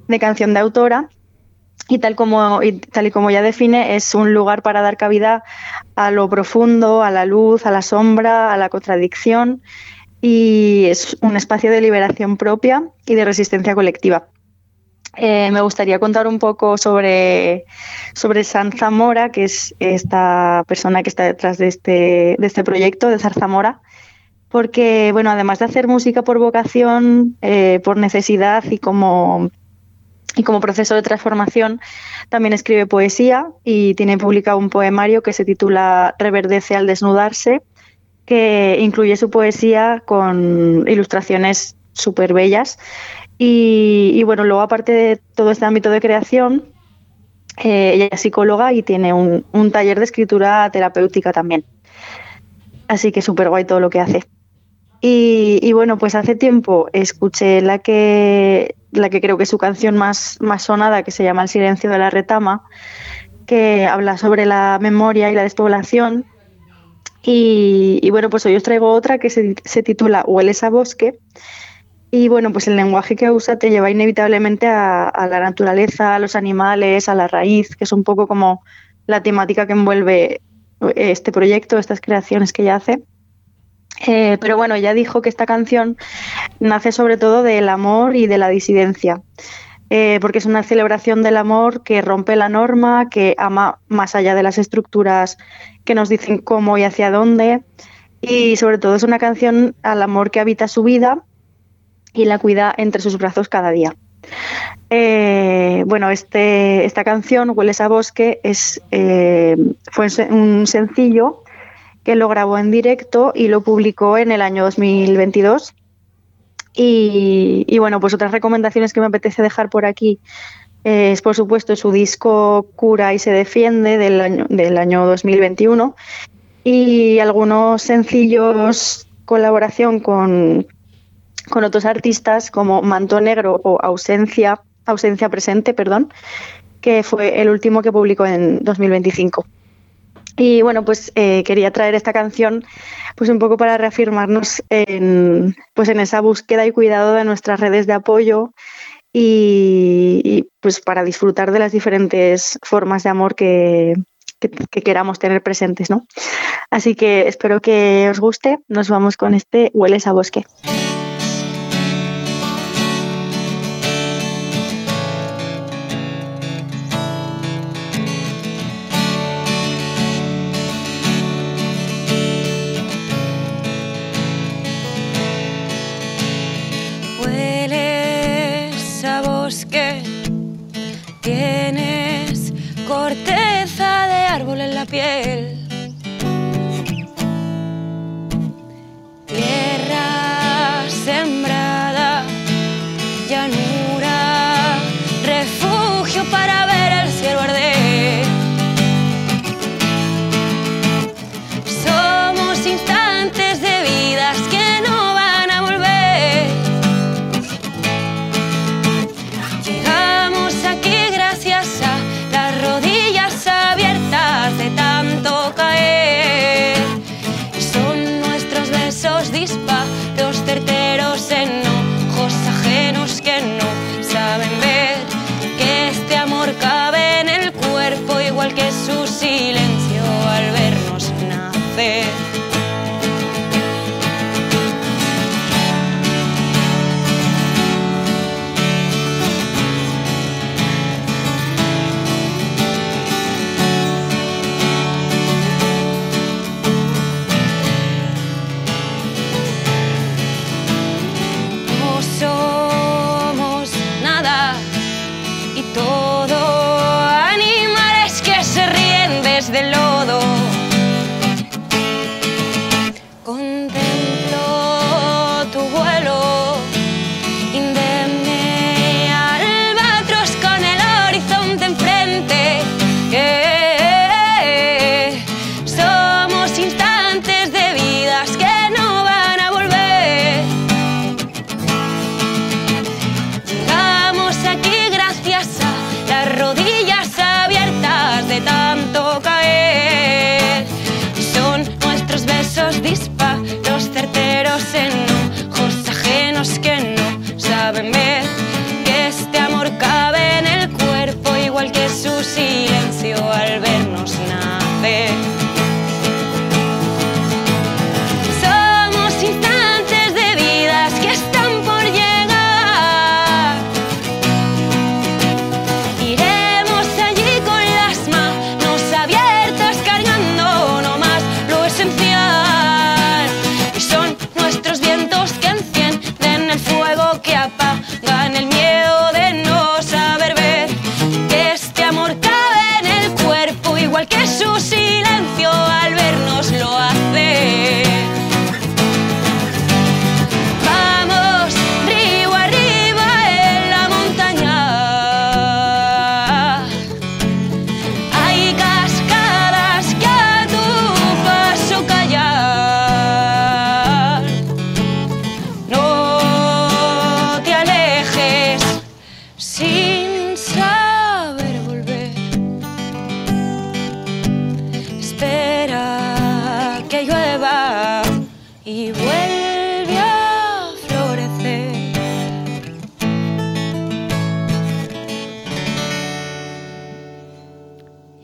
de canción de autora. Y tal, como, y tal y como ya define, es un lugar para dar cabida a lo profundo, a la luz, a la sombra, a la contradicción, y es un espacio de liberación propia y de resistencia colectiva. Eh, me gustaría contar un poco sobre, sobre San Zamora, que es esta persona que está detrás de este, de este proyecto, de Zarzamora, porque, bueno, además de hacer música por vocación, eh, por necesidad y como... Y como proceso de transformación, también escribe poesía y tiene publicado un poemario que se titula Reverdece al desnudarse, que incluye su poesía con ilustraciones súper bellas. Y, y bueno, luego aparte de todo este ámbito de creación, eh, ella es psicóloga y tiene un, un taller de escritura terapéutica también. Así que súper guay todo lo que hace. Y, y bueno, pues hace tiempo escuché la que, la que creo que es su canción más, más sonada, que se llama El silencio de la retama, que habla sobre la memoria y la despoblación. Y, y bueno, pues hoy os traigo otra que se, se titula Hueles a bosque. Y bueno, pues el lenguaje que usa te lleva inevitablemente a, a la naturaleza, a los animales, a la raíz, que es un poco como la temática que envuelve este proyecto, estas creaciones que ella hace. Eh, pero bueno, ella dijo que esta canción nace sobre todo del amor y de la disidencia, eh, porque es una celebración del amor que rompe la norma, que ama más allá de las estructuras que nos dicen cómo y hacia dónde, y sobre todo es una canción al amor que habita su vida y la cuida entre sus brazos cada día. Eh, bueno, este, esta canción, Hueles a bosque, es, eh, fue un sencillo que lo grabó en directo y lo publicó en el año dos mil veintidós. Y, y bueno, pues otras recomendaciones que me apetece dejar por aquí eh, es, por supuesto, su disco Cura y se defiende del año, del año dos mil veintiuno y algunos sencillos colaboración con, con otros artistas como Manto Negro o Ausencia, Ausencia Presente, perdón, que fue el último que publicó en dos mil veinticinco. Y bueno, pues eh, quería traer esta canción pues un poco para reafirmarnos en, pues en esa búsqueda y cuidado de nuestras redes de apoyo y, y pues para disfrutar de las diferentes formas de amor que, que, que queramos tener presentes, ¿no? Así que espero que os guste. Nos vamos con este Hueles a bosque. Tienes corteza de árbol en la piel, tierra sembrada, llanura, refugio para ver el cielo arder. Somos instantes de vidas que no van a volver. Llegamos aquí gracias a las rodillas abiertas de tanto caer. Son nuestros besos disparos certeros en ojos ajenos que no saben ver que este amor cabe en el cuerpo igual que su silencio al vernos nacer. Del lodo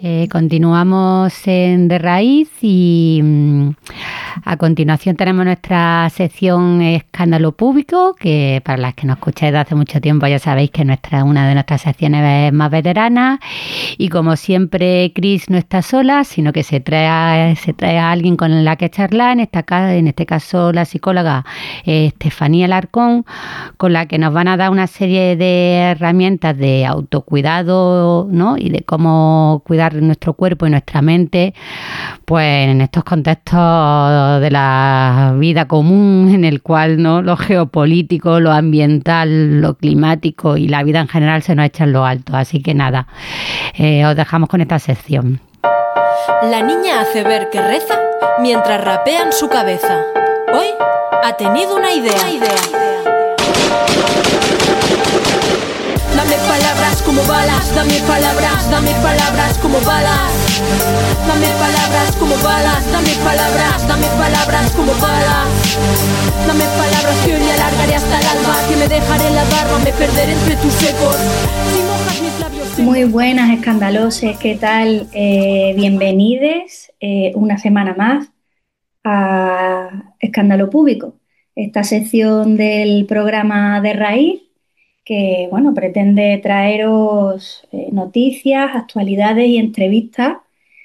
Eh, continuamos en De Raíz y mm, a continuación tenemos nuestra sección Escándalo Público, que para las que nos escucháis de hace mucho tiempo ya sabéis que nuestra, una de nuestras secciones es más veterana, y como siempre Cris no está sola, sino que se trae a, se trae a alguien con la que charlar, en, esta, en este caso la psicóloga eh, Estefanía Alarcón, con la que nos van a dar una serie de herramientas de autocuidado, ¿no? Y de cómo cuidar nuestro cuerpo y nuestra mente, pues en estos contextos de la vida común, en el cual, ¿no?, lo geopolítico, lo ambiental, lo climático y la vida en general se nos echan lo alto. Así que nada, eh, os dejamos con esta sección. La niña hace ver que reza mientras rapea en su cabeza. Hoy ha tenido una idea. Una idea. Dame palabras como balas, dame palabras, dame palabras como balas. Dame palabras como balas, dame palabras, dame palabras como balas. Dame palabras que hoy alargaré hasta el alba, que me dejaré la barba, me perderé entre tus ecos. Si mojas mis labios secos. Muy buenas, escandaloses, ¿qué tal? Eh, bienvenides eh, una semana más a Escándalo Público, esta sección del programa De Raíz, que bueno, pretende traeros eh, noticias, actualidades y entrevistas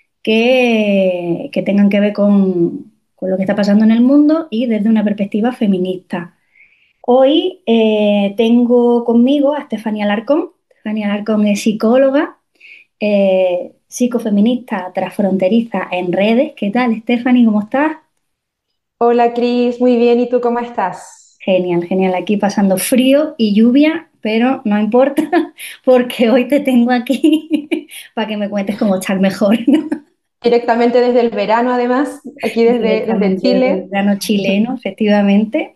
que, que tengan que ver con, con lo que está pasando en el mundo y desde una perspectiva feminista. Hoy eh, tengo conmigo a Estefanía Alarcón. Estefanía Alarcón es psicóloga, eh, psicofeminista transfronteriza en redes. ¿Qué tal, Estefanía? ¿Cómo estás? Hola, Cris, muy bien. ¿Y tú cómo estás? Genial, genial. Aquí pasando frío y lluvia, pero no importa porque hoy te tengo aquí para que me cuentes cómo estar mejor, ¿no? Directamente desde el verano, además, aquí desde, desde Chile. Desde el verano chileno, efectivamente.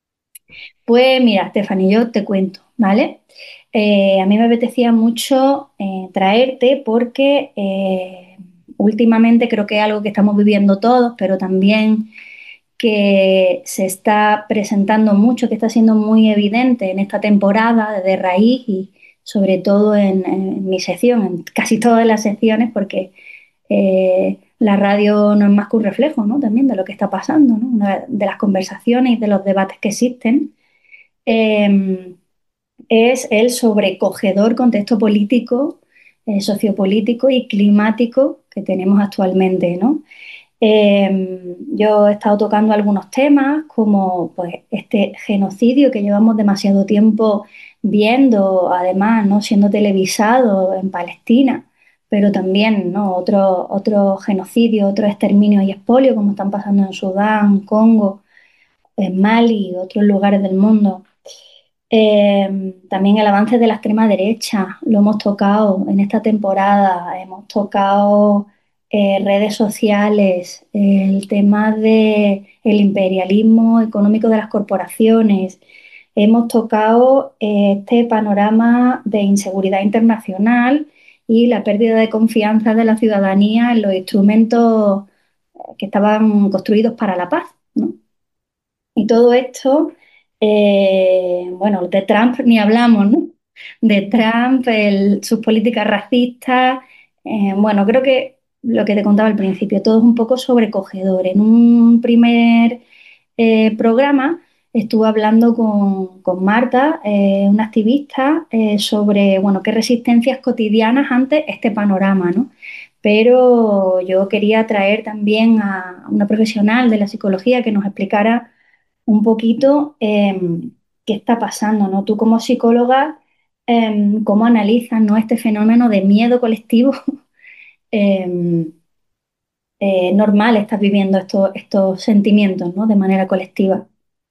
Pues mira, Estefanía, yo te cuento, ¿vale? Eh, a mí me apetecía mucho eh, traerte porque eh, últimamente creo que es algo que estamos viviendo todos, pero también que se está presentando mucho, que está siendo muy evidente en esta temporada de Raíz y sobre todo en, en mi sección, en casi todas las secciones, porque eh, la radio no es más que un reflejo, ¿no?, también de lo que está pasando, ¿no?, Una de las conversaciones y de los debates que existen, eh, es el sobrecogedor contexto político, eh, sociopolítico y climático que tenemos actualmente, ¿no? Eh, yo he estado tocando algunos temas como pues, este genocidio que llevamos demasiado tiempo viendo, además, ¿no?, siendo televisado en Palestina, pero también, ¿no?, otro, otro genocidio, otro exterminio y expolio como están pasando en Sudán, Congo, en Mali y otros lugares del mundo. Eh, también el avance de la extrema derecha lo hemos tocado en esta temporada, hemos tocado eh, redes sociales, el tema del imperialismo económico de las corporaciones, hemos tocado eh, este panorama de inseguridad internacional y la pérdida de confianza de la ciudadanía en los instrumentos que estaban construidos para la paz, ¿no? Y todo esto, eh, bueno, de Trump ni hablamos, ¿no? De Trump, el, sus políticas racistas, eh, bueno, creo que lo que te contaba al principio, todo es un poco sobrecogedor. En un primer eh, programa estuve hablando con, con Marta, eh, una activista, eh, sobre, bueno, qué resistencias cotidianas ante este panorama, ¿no? Pero yo quería traer también a una profesional de la psicología que nos explicara un poquito eh, qué está pasando, ¿no? Tú como psicóloga, eh, ¿cómo analizas, ¿no?, este fenómeno de miedo colectivo? eh, eh, normal estás viviendo estos, estos sentimientos, ¿no?, de manera colectiva.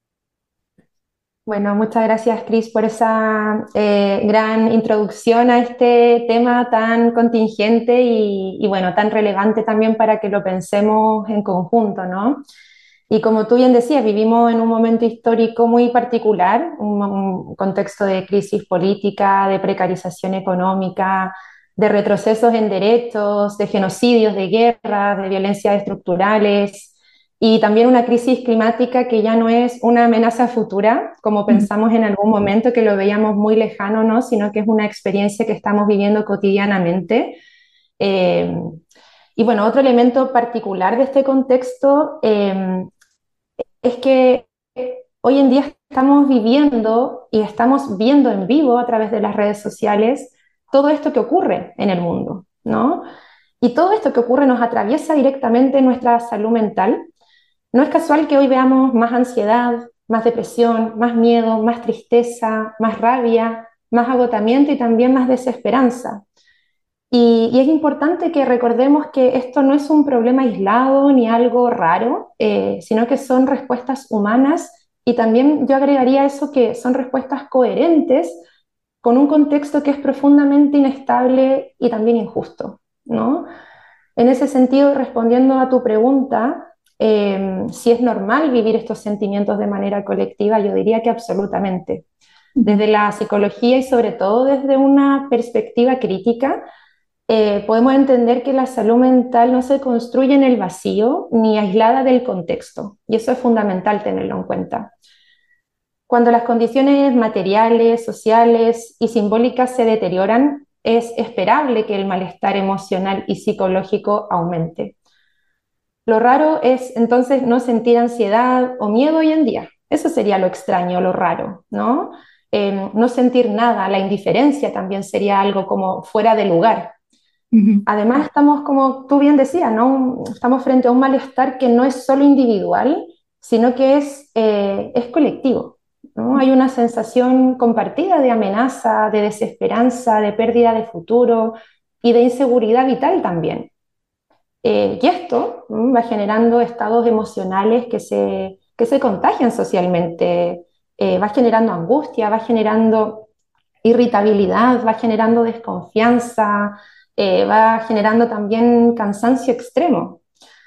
Bueno, muchas gracias, Cris, por esa eh, gran introducción a este tema tan contingente y, y, bueno, tan relevante también para que lo pensemos en conjunto, ¿no? Y como tú bien decías, vivimos en un momento histórico muy particular, un, un contexto de crisis política, de precarización económica, de retrocesos en derechos, de genocidios, de guerras, de violencias estructurales, y también una crisis climática que ya no es una amenaza futura, como pensamos en algún momento que lo veíamos muy lejano, ¿no?, sino que es una experiencia que estamos viviendo cotidianamente. Eh, y bueno, otro elemento particular de este contexto eh, es que hoy en día estamos viviendo y estamos viendo en vivo a través de las redes sociales todo esto que ocurre en el mundo, ¿no? Y todo esto que ocurre nos atraviesa directamente nuestra salud mental. No es casual que hoy veamos más ansiedad, más depresión, más miedo, más tristeza, más rabia, más agotamiento y también más desesperanza. Y, y es importante que recordemos que esto no es un problema aislado ni algo raro, eh, sino que son respuestas humanas y también yo agregaría eso que son respuestas coherentes con un contexto que es profundamente inestable y también injusto, ¿no? En ese sentido, respondiendo a tu pregunta, eh, si es normal vivir estos sentimientos de manera colectiva, yo diría que absolutamente. Desde la psicología y sobre todo desde una perspectiva crítica, eh, podemos entender que la salud mental no se construye en el vacío ni aislada del contexto, y eso es fundamental tenerlo en cuenta. Cuando las condiciones materiales, sociales y simbólicas se deterioran, es esperable que el malestar emocional y psicológico aumente. Lo raro es entonces no sentir ansiedad o miedo hoy en día. Eso sería lo extraño, lo raro, ¿no? Eh, no sentir nada, la indiferencia también sería algo como fuera de lugar. Uh-huh. Además, estamos, como tú bien decías, ¿no? Estamos frente a un malestar que no es solo individual, sino que es, eh, es colectivo, ¿no? Hay una sensación compartida de amenaza, de desesperanza, de pérdida de futuro y de inseguridad vital también. Eh, y esto ¿no? va generando estados emocionales que se, que se contagian socialmente, eh, va generando angustia, va generando irritabilidad, va generando desconfianza, eh, va generando también cansancio extremo.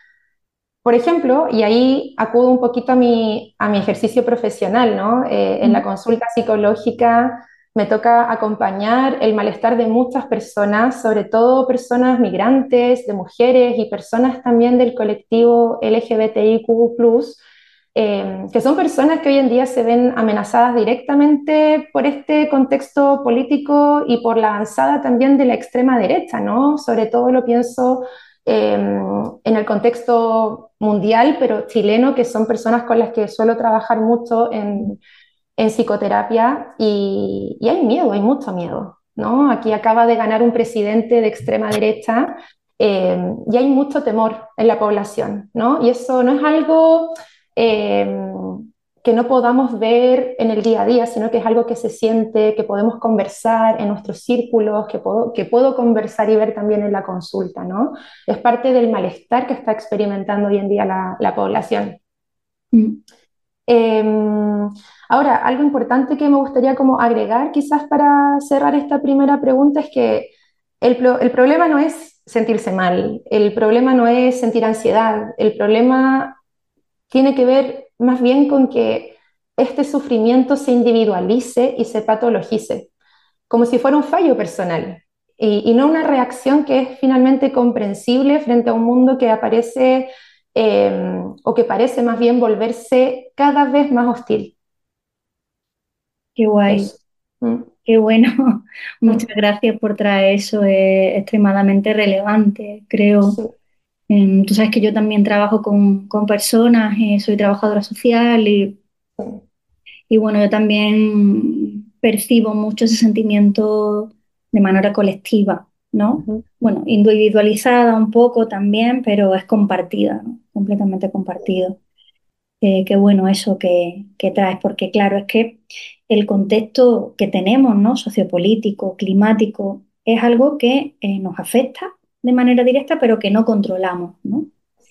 Por ejemplo, y ahí acudo un poquito a mi, a mi ejercicio profesional, ¿no? Eh, en la consulta psicológica me toca acompañar el malestar de muchas personas, sobre todo personas migrantes, de mujeres y personas también del colectivo L G B T I Q plus, eh, que son personas que hoy en día se ven amenazadas directamente por este contexto político y por la avanzada también de la extrema derecha, ¿no? Sobre todo lo pienso eh, en el contexto mundial, pero chileno, que son personas con las que suelo trabajar mucho en, en psicoterapia, y, y hay miedo, hay mucho miedo, ¿no? Aquí acaba de ganar un presidente de extrema derecha eh, y hay mucho temor en la población, ¿no? Y eso no es algo eh, que no podamos ver en el día a día, sino que es algo que se siente, que podemos conversar en nuestros círculos, que puedo, que puedo conversar y ver también en la consulta, ¿no? Es parte del malestar que está experimentando hoy en día la, la población. Mm. Eh, ahora, algo importante que me gustaría como agregar quizás para cerrar esta primera pregunta es que el, el problema no es sentirse mal, el problema no es sentir ansiedad, el problema tiene que ver más bien con que este sufrimiento se individualice y se patologice, como si fuera un fallo personal, y, y no una reacción que es finalmente comprensible frente a un mundo que aparece eh, o que parece más bien volverse cada vez más hostil. Qué guay. Mm. Qué bueno. Muchas gracias por traer eso, es extremadamente relevante, creo. Sí. Eh, tú sabes que yo también trabajo con, con personas, eh, soy trabajadora social y, y bueno, yo también percibo mucho ese sentimiento de manera colectiva, ¿no? Uh-huh. Bueno, individualizada un poco también, pero es compartida, ¿no? Completamente compartido. Eh, qué bueno eso que, que traes, porque claro, es que el contexto que tenemos, ¿no? Sociopolítico, climático, es algo que eh, nos afecta de manera directa, pero que no controlamos, ¿no?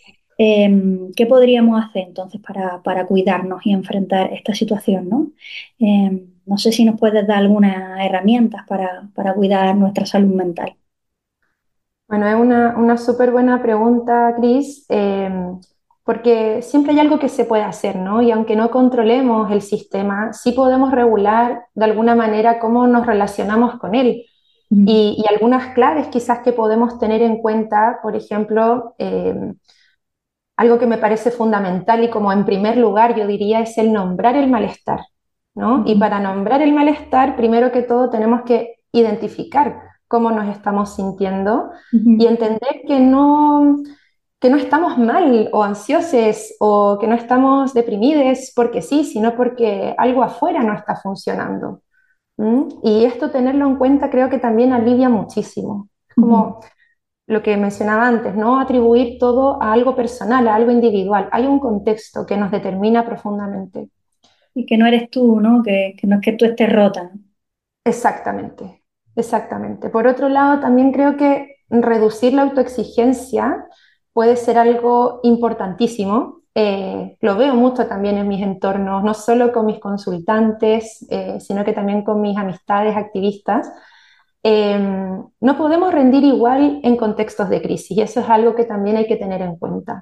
Eh, ¿Qué podríamos hacer entonces para, para cuidarnos y enfrentar esta situación, ¿no? Eh, no sé si nos puedes dar algunas herramientas para, para cuidar nuestra salud mental. Bueno, es una, una súper buena pregunta, Cris, eh, porque siempre hay algo que se puede hacer, ¿no? Y aunque no controlemos el sistema, sí podemos regular de alguna manera cómo nos relacionamos con él. Y, y algunas claves quizás que podemos tener en cuenta, por ejemplo, eh, algo que me parece fundamental y como en primer lugar yo diría es el nombrar el malestar, ¿no? Uh-huh. Y para nombrar el malestar, primero que todo tenemos que identificar cómo nos estamos sintiendo Ujú. y entender que no, que no estamos mal o ansiosos o que no estamos deprimidos porque sí, sino porque algo afuera no está funcionando. ¿Mm? Y esto tenerlo en cuenta creo que también alivia muchísimo. Es Ujú. como lo que mencionaba antes, no atribuir todo a algo personal, a algo individual. Hay un contexto que nos determina profundamente. Y que no eres tú, ¿no? Que, que no es que tú estés rota. Exactamente, exactamente. Por otro lado, también creo que reducir la autoexigencia puede ser algo importantísimo. Eh, lo veo mucho también en mis entornos, no solo con mis consultantes, eh, sino que también con mis amistades activistas. Eh, no podemos rendir igual en contextos de crisis y eso es algo que también hay que tener en cuenta.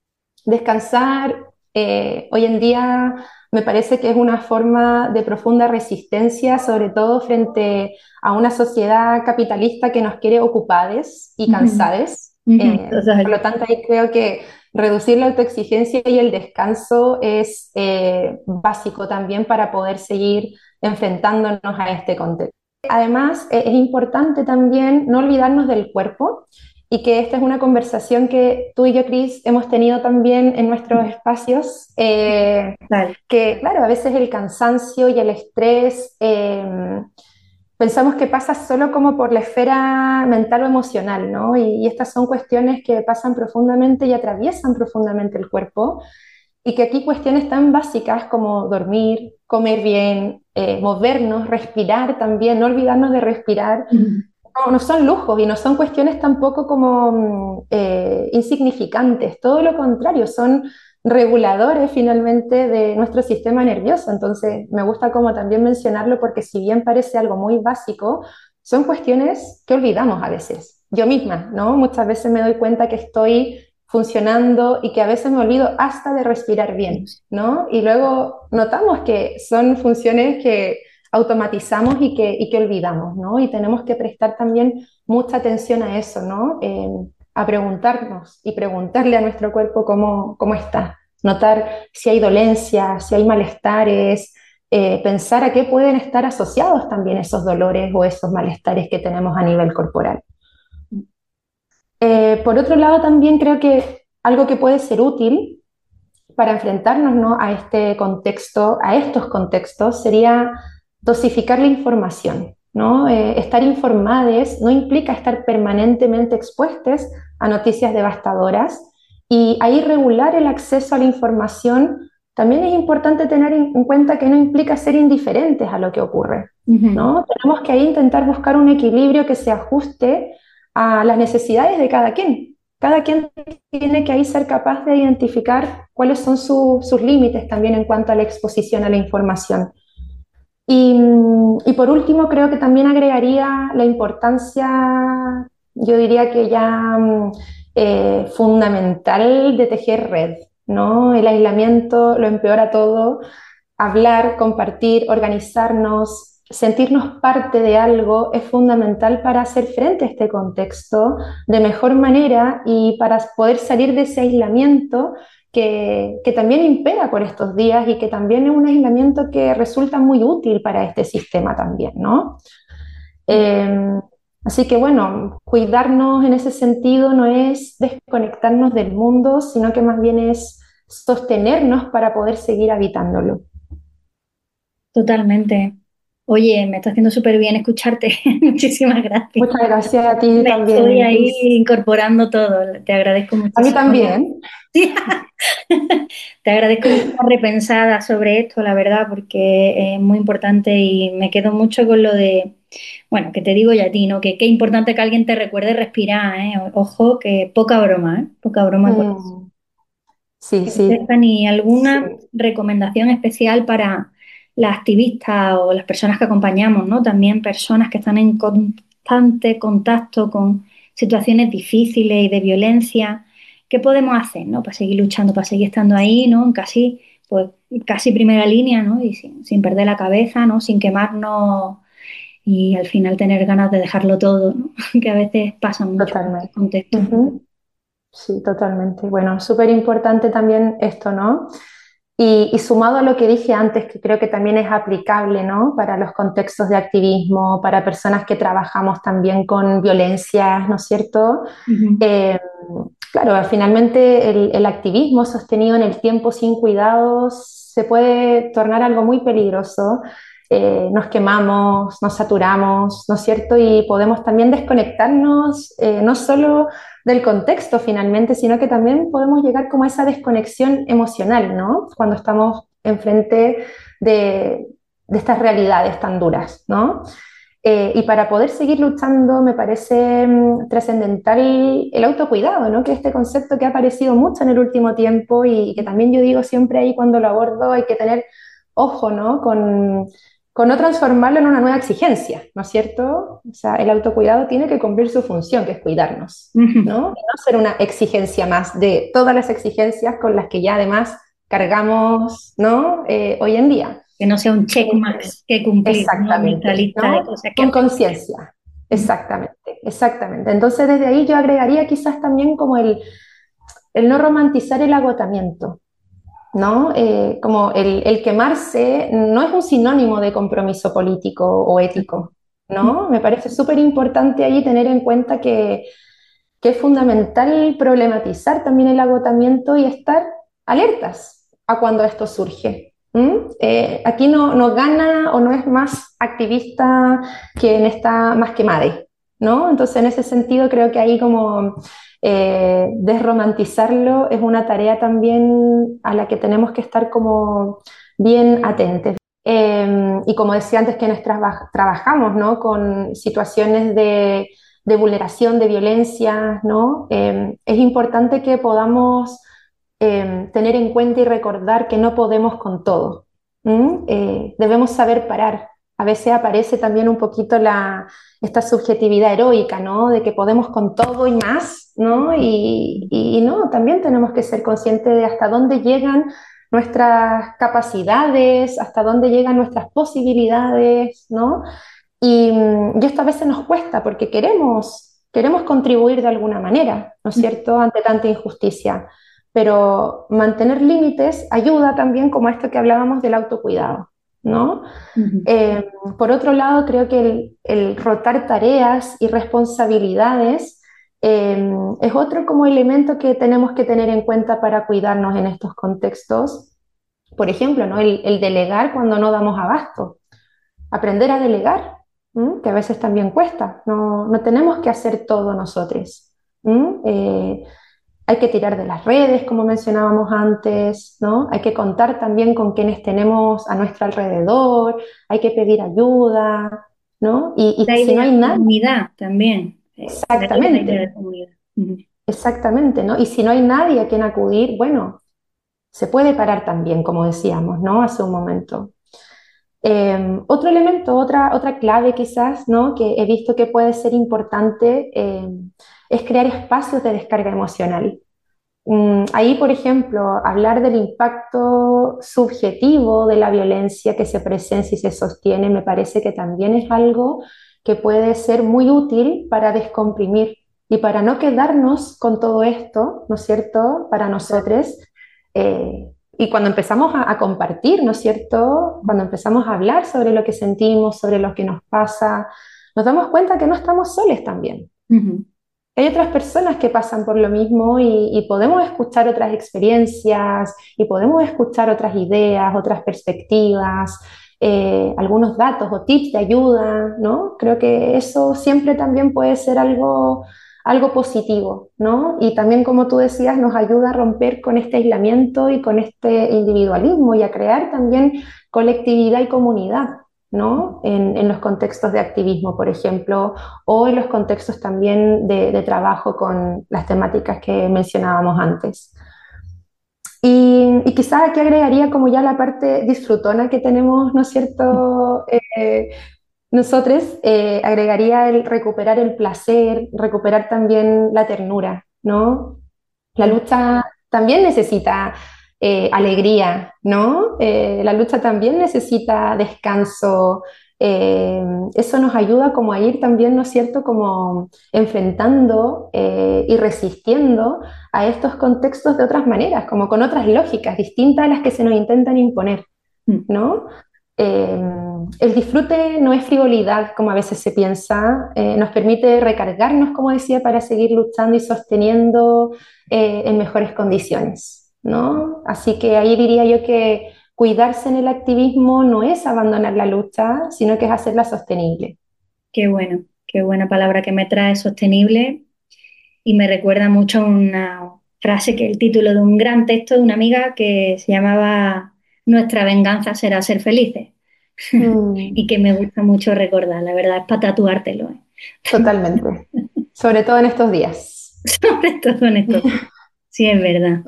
Descansar, eh, hoy en día me parece que es una forma de profunda resistencia, sobre todo frente a una sociedad capitalista que nos quiere ocupadas y Ujú. cansadas. Ujú. Eh, por Total. lo tanto, ahí creo que reducir la autoexigencia y el descanso es eh, básico también para poder seguir enfrentándonos a este contexto. Además, eh, es importante también no olvidarnos del cuerpo y que esta es una conversación que tú y yo, Cris, hemos tenido también en nuestros espacios, eh, Total. que claro, a veces el cansancio y el estrés eh, pensamos que pasa solo como por la esfera mental o emocional, ¿no? Y, y estas son cuestiones que pasan profundamente y atraviesan profundamente el cuerpo y que aquí cuestiones tan básicas como dormir, comer bien, eh, movernos, respirar también, no olvidarnos de respirar, Ujú. no, no son lujos y no son cuestiones tampoco como mm, eh, insignificantes, todo lo contrario, son reguladores finalmente de nuestro sistema nervioso. Entonces, me gusta como también mencionarlo porque si bien parece algo muy básico, son cuestiones que olvidamos a veces. Yo misma, ¿no? Muchas veces me doy cuenta que estoy funcionando y que a veces me olvido hasta de respirar bien, ¿no? Y luego notamos que son funciones que automatizamos y que, y que olvidamos, ¿no? Y tenemos que prestar también mucha atención a eso, ¿no? Eh, a preguntarnos y preguntarle a nuestro cuerpo cómo, cómo está, notar si hay dolencias, si hay malestares, eh, pensar a qué pueden estar asociados también esos dolores o esos malestares que tenemos a nivel corporal. Eh, por otro lado, también creo que algo que puede ser útil para enfrentarnos, ¿no?, a este contexto, a estos contextos, sería dosificar la información, ¿no? Eh, estar informadas no implica estar permanentemente expuestos a noticias devastadoras y ahí regular el acceso a la información también es importante tener en cuenta que no implica ser indiferentes a lo que ocurre, Ujú. ¿no? Tenemos que ahí intentar buscar un equilibrio que se ajuste a las necesidades de cada quien. Cada quien tiene que ahí ser capaz de identificar cuáles son su- sus límites también en cuanto a la exposición a la información. Y, y por último, creo que también agregaría la importancia, yo diría que ya mm, eh, fundamental de tejer red, ¿no? El aislamiento lo empeora todo. Hablar, compartir, organizarnos, sentirnos parte de algo es fundamental para hacer frente a este contexto de mejor manera y para poder salir de ese aislamiento que, que también impera por estos días y que también es un aislamiento que resulta muy útil para este sistema también, ¿no? Eh, así que bueno, cuidarnos en ese sentido no es desconectarnos del mundo, sino que más bien es sostenernos para poder seguir habitándolo. Totalmente. Oye, me está haciendo súper bien escucharte. Muchísimas gracias. Muchas gracias a ti Me estoy también, ahí Cris. incorporando todo. Te agradezco A mí muchísimo. también. Te agradezco que estés repensada sobre esto, la verdad, porque es muy importante y me quedo mucho con lo de, bueno, que te digo ya a ti, ¿no? Que qué importante que alguien te recuerde respirar, ¿eh? Ojo, que poca broma, ¿eh? Poca broma con eso. Mm, sí, sí, ¿Ni alguna sí. recomendación especial para las activistas o las personas que acompañamos, ¿no? También personas que están en constante contacto con situaciones difíciles y de violencia. ¿Qué podemos hacer, ¿no? Para seguir luchando, para seguir estando ahí, ¿no? En casi, pues, casi primera línea, ¿no? Y sin, sin perder la cabeza, ¿no? Sin quemarnos y al final tener ganas de dejarlo todo, ¿no? Que a veces pasa mucho en estos Totalmente. contextos. Ujú. Sí, totalmente. Bueno, súper importante también esto, ¿no? Y, y sumado a lo que dije antes, que creo que también es aplicable, ¿no? Para los contextos de activismo, para personas que trabajamos también con violencias, ¿no es cierto? Ujú. Eh, claro, finalmente el, el activismo sostenido en el tiempo sin cuidados se puede tornar algo muy peligroso. Eh, nos quemamos, nos saturamos, ¿no es cierto? Y podemos también desconectarnos, eh, no solo del contexto finalmente, sino que también podemos llegar como a esa desconexión emocional, ¿no? Cuando estamos enfrente de, de estas realidades tan duras, ¿no? Eh, y para poder seguir luchando me parece mm, trascendental el autocuidado, ¿no? Que este concepto que ha aparecido mucho en el último tiempo y que también yo digo siempre ahí cuando lo abordo, hay que tener ojo, ¿no? Con, con no transformarlo en una nueva exigencia, ¿no es cierto? O sea, el autocuidado tiene que cumplir su función, que es cuidarnos, Ujú. ¿no? Y no ser una exigencia más de todas las exigencias con las que ya además cargamos, ¿no? Eh, hoy en día. Que no sea un check Eh, más que cumplir, ¿no? En nuestra Exactamente, lista de ¿no? cosas que Con hacer. conciencia, exactamente, exactamente. Entonces desde ahí yo agregaría quizás también como el, el no romantizar el agotamiento, ¿no? Eh, como el, el quemarse no es un sinónimo de compromiso político o ético, ¿no? Me parece súper importante ahí tener en cuenta que, que es fundamental problematizar también el agotamiento y estar alertas a cuando esto surge. ¿Mm? Eh, aquí no, no gana o no es más activista quien está más que madre, ¿no? Entonces en ese sentido creo que ahí como eh, desromantizarlo es una tarea también a la que tenemos que estar como bien atentos. Eh, y como decía antes, quienes traba- trabajamos, ¿no? Con situaciones de, de vulneración, de violencia, ¿no? Eh, es importante que podamos eh, tener en cuenta y recordar que no podemos con todo. ¿Mm? Eh, debemos saber parar. A veces aparece también un poquito la, esta subjetividad heroica, ¿no? De que podemos con todo y más, ¿no? Y, y no, también tenemos que ser conscientes de hasta dónde llegan nuestras capacidades, hasta dónde llegan nuestras posibilidades, ¿no? Y, mm, y esto a veces nos cuesta porque queremos, queremos contribuir de alguna manera, ¿no es cierto?, ante tanta injusticia. Pero mantener límites ayuda también como esto que hablábamos del autocuidado, ¿no? Ujú. Eh, por otro lado, creo que el, el rotar tareas y responsabilidades eh, es otro como elemento que tenemos que tener en cuenta para cuidarnos en estos contextos. Por ejemplo, ¿no? El, el delegar cuando no damos abasto, aprender a delegar, ¿m? Que a veces también cuesta, no, no tenemos que hacer todo nosotros. ¿M? Eh, hay que tirar de las redes, como mencionábamos antes, ¿no? Hay que contar también con quienes tenemos a nuestro alrededor, hay que pedir ayuda, ¿no? Y, La y si no idea hay de nada, comunidad también. Eh, de ahí la idea de exactamente, comunidad. Ujú. exactamente, ¿no? Y si no hay nadie a quien acudir, bueno, se puede parar también, como decíamos, ¿no? Hace un momento. Eh, otro elemento, otra, otra clave quizás, ¿no? Que he visto que puede ser importante eh, es crear espacios de descarga emocional. Mm, ahí, por ejemplo, hablar del impacto subjetivo de la violencia que se presencia y se sostiene, me parece que también es algo que puede ser muy útil para descomprimir y para no quedarnos con todo esto, ¿no es cierto?, para nosotros. Eh, y cuando empezamos a, a compartir, ¿no es cierto?, cuando empezamos a hablar sobre lo que sentimos, sobre lo que nos pasa, nos damos cuenta que no estamos solos también. Ujú. Hay otras personas que pasan por lo mismo y, y podemos escuchar otras experiencias y podemos escuchar otras ideas, otras perspectivas, eh, algunos datos o tips de ayuda, ¿no? Creo que eso siempre también puede ser algo, algo positivo, ¿no? Y también, como tú decías, nos ayuda a romper con este aislamiento y con este individualismo y a crear también colectividad y comunidad, ¿no? En, en los contextos de activismo, por ejemplo, o en los contextos también de, de trabajo con las temáticas que mencionábamos antes. Y, y quizás aquí agregaría como ya la parte disfrutona que tenemos, ¿no es cierto? Eh, nosotros eh, agregaría el recuperar el placer, recuperar también la ternura, ¿no? La lucha también necesita eh, alegría, ¿no? Eh, la lucha también necesita descanso, eh, eso nos ayuda como a ir también, ¿no es cierto?, como enfrentando eh, y resistiendo a estos contextos de otras maneras, como con otras lógicas distintas a las que se nos intentan imponer, ¿no? Eh, el disfrute no es frivolidad, como a veces se piensa, eh, nos permite recargarnos, como decía, para seguir luchando y sosteniendo eh, en mejores condiciones, ¿no? Así que ahí diría yo que cuidarse en el activismo no es abandonar la lucha, sino que es hacerla sostenible. Qué bueno, qué buena palabra que me trae, sostenible, y me recuerda mucho a una frase, que el título de un gran texto de una amiga que se llamaba Nuestra venganza será ser felices. Mm. Y que me gusta mucho recordar, la verdad, es para tatuártelo. ¿eh? Totalmente, sobre todo en estos días. Sobre todo en estos días, sí, es verdad.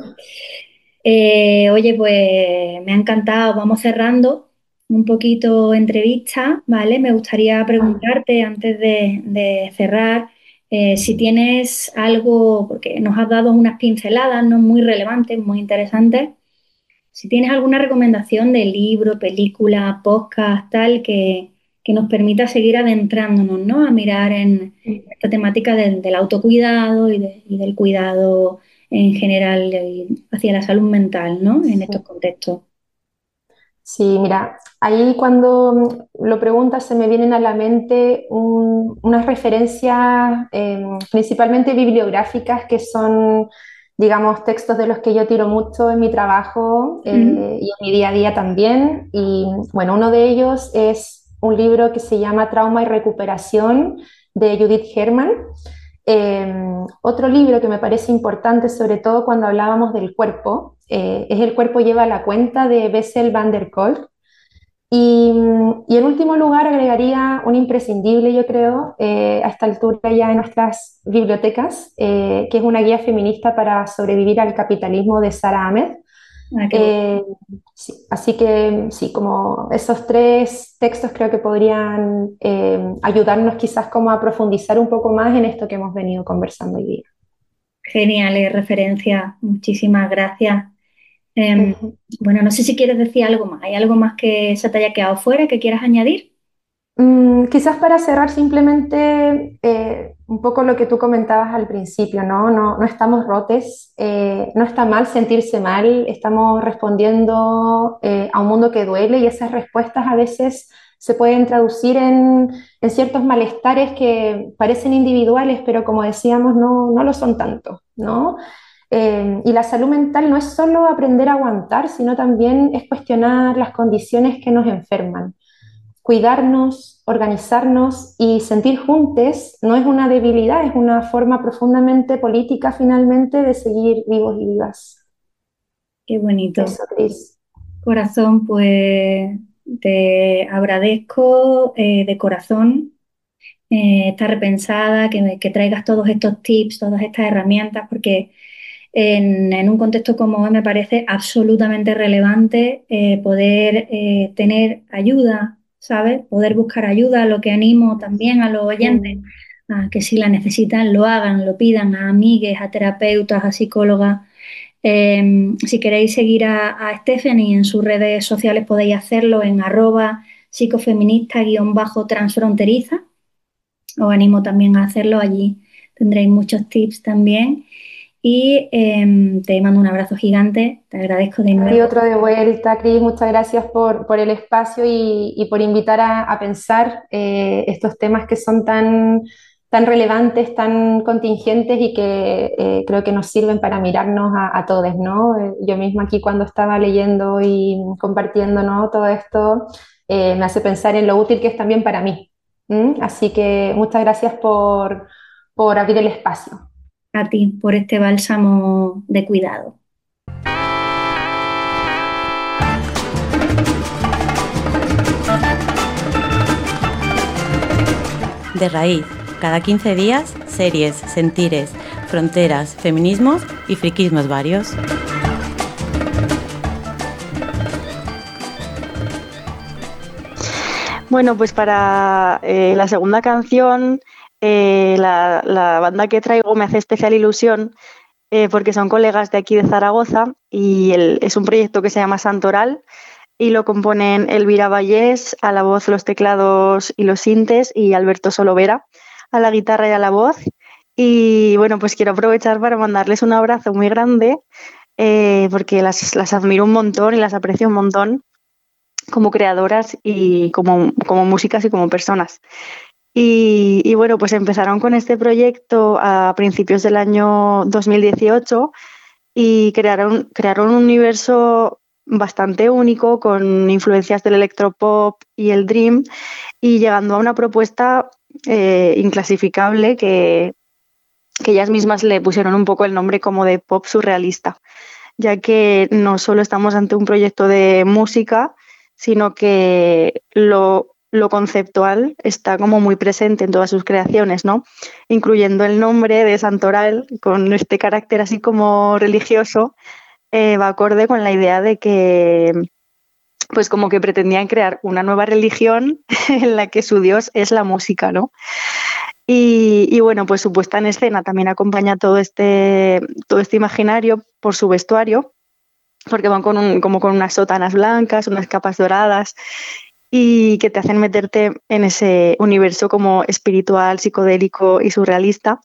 Eh, oye, pues me ha encantado, vamos cerrando un poquito entrevista, ¿vale? Me gustaría preguntarte antes de, de cerrar eh, si tienes algo, porque nos has dado unas pinceladas, ¿no?, muy relevantes, muy interesantes. Si tienes alguna recomendación de libro, película, podcast, tal, que, que nos permita seguir adentrándonos, ¿no?, a mirar en esta temática del, del autocuidado y, de, y del cuidado en general hacia la salud mental, ¿no?, en estos contextos. Sí, mira, ahí cuando lo preguntas se me vienen a la mente un, unas referencias eh, principalmente bibliográficas que son, digamos, textos de los que yo tiro mucho en mi trabajo eh, mm. y en mi día a día también. Y bueno, uno de ellos es un libro que se llama Trauma y Recuperación de Judith Herman. Eh, otro libro que me parece importante, sobre todo cuando hablábamos del cuerpo, eh, es El cuerpo lleva la cuenta de Bessel van der Kolk. Y, y en último lugar agregaría un imprescindible, yo creo, eh, a esta altura ya en nuestras bibliotecas, eh, que es una guía feminista para sobrevivir al capitalismo de Sara Ahmed. Ah, eh, sí, así que sí, como esos tres textos creo que podrían eh, ayudarnos quizás como a profundizar un poco más en esto que hemos venido conversando hoy día. Geniales referencias, muchísimas gracias. Eh, uh-huh. Bueno, no sé si quieres decir algo más. ¿Hay algo más que se te haya quedado fuera que quieras añadir? Mm, quizás para cerrar simplemente eh, un poco lo que tú comentabas al principio, ¿no? No, no estamos rotes, eh, no está mal sentirse mal, estamos respondiendo eh, a un mundo que duele y esas respuestas a veces se pueden traducir en, en ciertos malestares que parecen individuales, pero como decíamos, no, no lo son tanto, ¿no? Eh, y la salud mental no es solo aprender a aguantar, sino también es cuestionar las condiciones que nos enferman. Cuidarnos, organizarnos y sentir juntos no es una debilidad, es una forma profundamente política finalmente de seguir vivos y vivas. Qué bonito. Eso, Cris. Corazón, pues te agradezco eh, de corazón eh, esta repensada, que, que traigas todos estos tips, todas estas herramientas, porque en, en un contexto como hoy me parece absolutamente relevante eh, poder eh, tener ayuda, ¿sabes? Poder buscar ayuda, lo que animo también a los oyentes a que si la necesitan lo hagan, lo pidan a amigues, a terapeutas, a psicólogas. Eh, si queréis seguir a, a Stephanie en sus redes sociales podéis hacerlo en arroba psicofeminista guión bajo transfronteriza. Os animo también a hacerlo, allí tendréis muchos tips también. Y eh, te mando un abrazo gigante, te agradezco de nuevo. Y otro de vuelta, Cris, muchas gracias por, por el espacio y, y por invitar a, a pensar eh, estos temas que son tan, tan relevantes, tan contingentes y que eh, creo que nos sirven para mirarnos a, a todos, ¿no? Eh, yo misma aquí cuando estaba leyendo y compartiendo, ¿no?, todo esto, eh, me hace pensar en lo útil que es también para mí. ¿Mm? Así que muchas gracias por, por abrir el espacio. A ti por este bálsamo de cuidado. De raíz, cada quince días, series, sentires, fronteras, feminismos y friquismos varios. Bueno, pues para eh, la segunda canción, eh, la, la banda que traigo me hace especial ilusión eh, porque son colegas de aquí de Zaragoza y el, es un proyecto que se llama Santoral. y lo componen Elvira Vallés a la voz, los teclados y los sintes, y Alberto Solovera a la guitarra y a la voz. Y bueno, pues quiero aprovechar para mandarles un abrazo muy grande, eh, porque las, las admiro un montón y las aprecio un montón como creadoras y como, como músicas y como personas. Y, y bueno, pues empezaron con este proyecto a principios del año dos mil dieciocho y crearon, crearon un universo bastante único con influencias del electropop y el dream, y llegando a una propuesta eh, inclasificable que, que ellas mismas le pusieron un poco el nombre como de pop surrealista, ya que no solo estamos ante un proyecto de música, sino que lo, lo conceptual está como muy presente en todas sus creaciones, ¿no? Incluyendo el nombre de Santoral, con este carácter así como religioso, eh, va acorde con la idea de que pues como que pretendían crear una nueva religión en la que su dios es la música, ¿no? Y, y bueno, pues su puesta en escena también acompaña todo este, todo este imaginario por su vestuario, porque van con un, como con unas sotanas blancas, unas capas doradas, y que te hacen meterte en ese universo como espiritual, psicodélico y surrealista.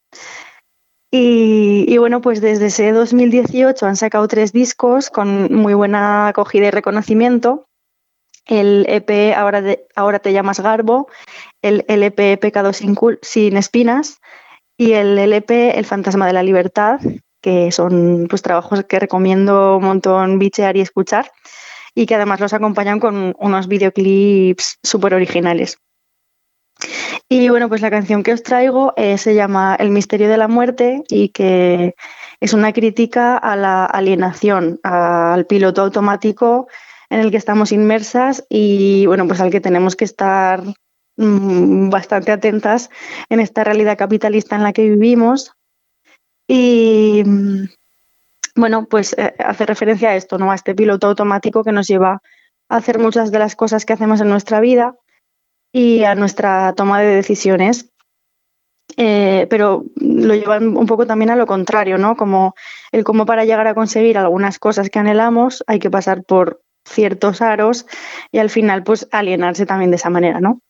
Y, y bueno, pues desde ese dos mil dieciocho han sacado tres discos con muy buena acogida y reconocimiento. El E P Ahora, de, Ahora te llamas Garbo, el L P Pecado sin, sin espinas y el L P El fantasma de la libertad, que son pues trabajos que recomiendo un montón bichear y escuchar, y que además los acompañan con unos videoclips súper originales. Y bueno, pues la canción que os traigo eh, se llama El misterio de la muerte, y que es una crítica a la alienación, al piloto automático en el que estamos inmersas y bueno, pues al que tenemos que estar mmm, bastante atentas en esta realidad capitalista en la que vivimos. Y bueno, pues eh, hace referencia a esto, ¿no? A este piloto automático que nos lleva a hacer muchas de las cosas que hacemos en nuestra vida y a nuestra toma de decisiones. Eh, pero lo llevan un poco también a lo contrario, ¿no? Como el cómo para llegar a conseguir algunas cosas que anhelamos hay que pasar por ciertos aros y al final pues alienarse también de esa manera, ¿no?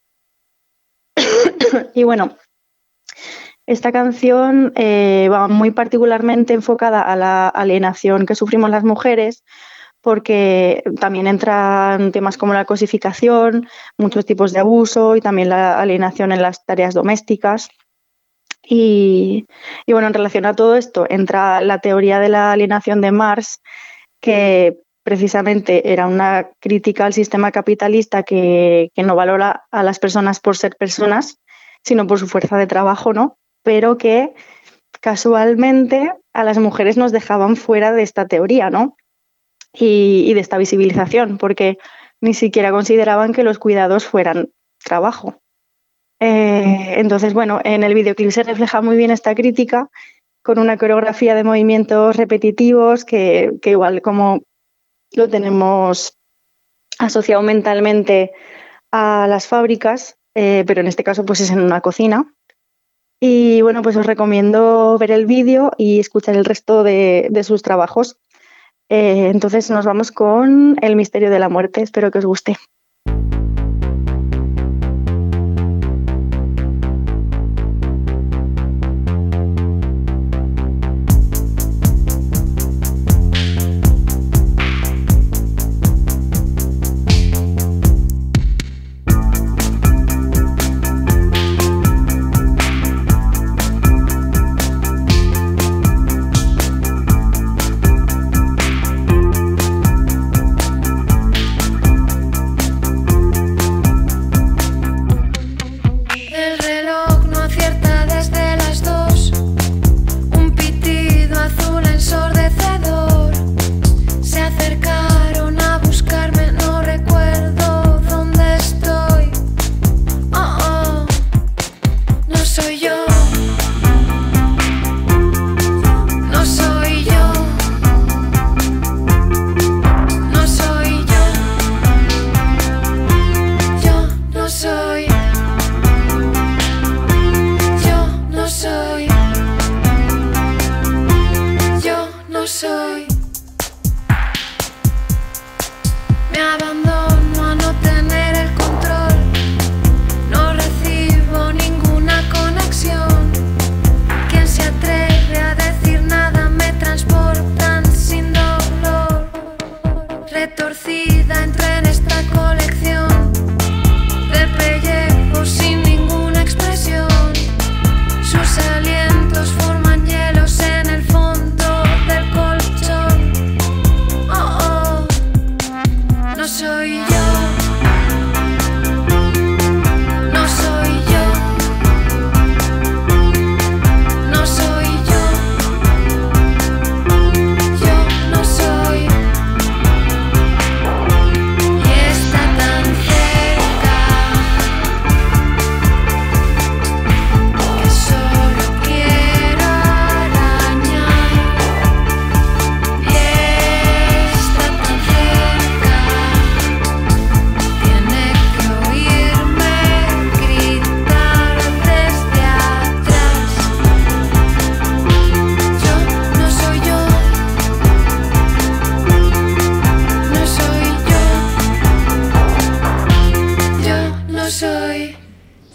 Y bueno, esta canción eh, va muy particularmente enfocada a la alienación que sufrimos las mujeres, porque también entran temas como la cosificación, muchos tipos de abuso y también la alienación en las tareas domésticas. Y, y bueno, en relación a todo esto entra la teoría de la alienación de Marx, que precisamente era una crítica al sistema capitalista que, que no valora a las personas por ser personas, sino por su fuerza de trabajo, ¿no? Pero que casualmente a las mujeres nos dejaban fuera de esta teoría, ¿no? Y, y de esta visibilización, porque ni siquiera consideraban que los cuidados fueran trabajo. Eh, entonces, bueno, en el videoclip se refleja muy bien esta crítica con una coreografía de movimientos repetitivos que, que igual como lo tenemos asociado mentalmente a las fábricas, eh, pero en este caso pues es en una cocina. Y bueno, pues os recomiendo ver el vídeo y escuchar el resto de, de sus trabajos. Eh, entonces nos vamos con El misterio de la muerte, espero que os guste.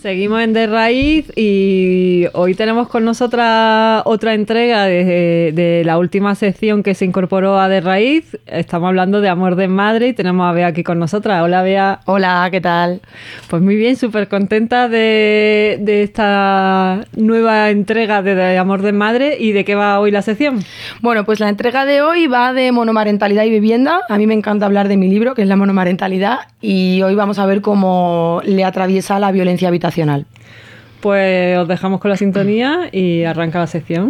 Seguimos en De Raíz y hoy tenemos con nosotras otra entrega de, de la última sección que se incorporó a De Raíz. Estamos hablando de Amor Desmadre y tenemos a Bea aquí con nosotras. Hola, Bea. Hola, ¿qué tal? Pues muy bien, súper contenta de, de esta nueva entrega de, de Amor Desmadre. ¿Y de qué va hoy la sección? Bueno, pues la entrega de hoy va de monomarentalidad y vivienda. A mí me encanta hablar de mi libro, que es La monomarentalidad, y hoy vamos a ver cómo le atraviesa la violencia habitacional. Pues os dejamos con la sintonía y arranca la sección.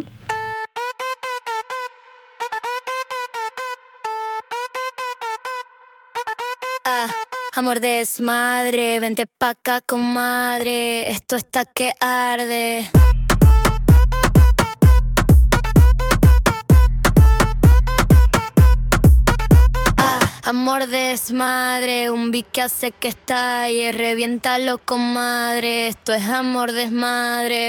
Ah, amor desmadre, vente pa' acá, comadre, esto está que arde. Amor desmadre, un beat que hace que estalle, reviéntalo, comadre, esto es amor desmadre.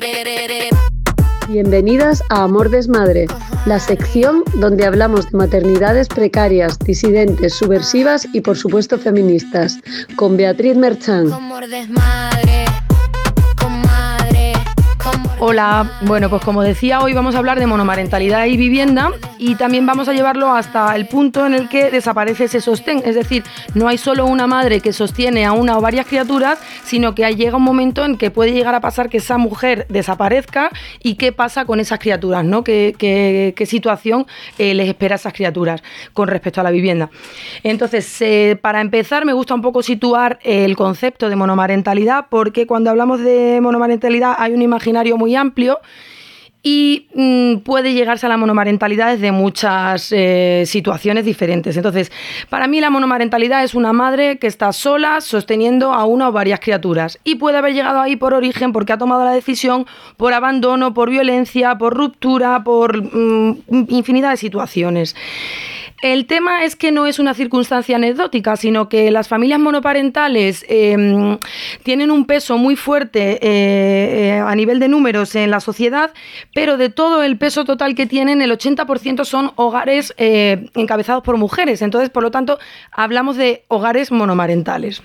Bienvenidas a Amor Desmadre, la sección donde hablamos de maternidades precarias, disidentes, subversivas y por supuesto feministas, con Beatriz Merchán. Amor desmadre, comadre. Hola, bueno, pues como decía, hoy vamos a hablar de monomarentalidad y vivienda y también vamos a llevarlo hasta el punto en el que desaparece ese sostén, es decir, no hay solo una madre que sostiene a una o varias criaturas, sino que llega un momento en que puede llegar a pasar que esa mujer desaparezca y qué pasa con esas criaturas, ¿no? ¿Qué, qué, qué situación eh, les espera a esas criaturas con respecto a la vivienda? Entonces, eh, para empezar, me gusta un poco situar el concepto de monomarentalidad, porque cuando hablamos de monomarentalidad hay un imaginario muy amplio y mmm, puede llegarse a la monomarentalidad desde muchas eh, situaciones diferentes. Entonces, para mí la monomarentalidad es una madre que está sola sosteniendo a una o varias criaturas y puede haber llegado ahí por origen porque ha tomado la decisión por abandono, por violencia, por ruptura, por mmm, infinidad de situaciones. El tema es que no es una circunstancia anecdótica, sino que las familias monoparentales eh, tienen un peso muy fuerte eh, eh, a nivel de números en la sociedad, pero de todo el peso total que tienen, el ochenta por ciento son hogares eh, encabezados por mujeres. Entonces, por lo tanto, hablamos de hogares monomarentales.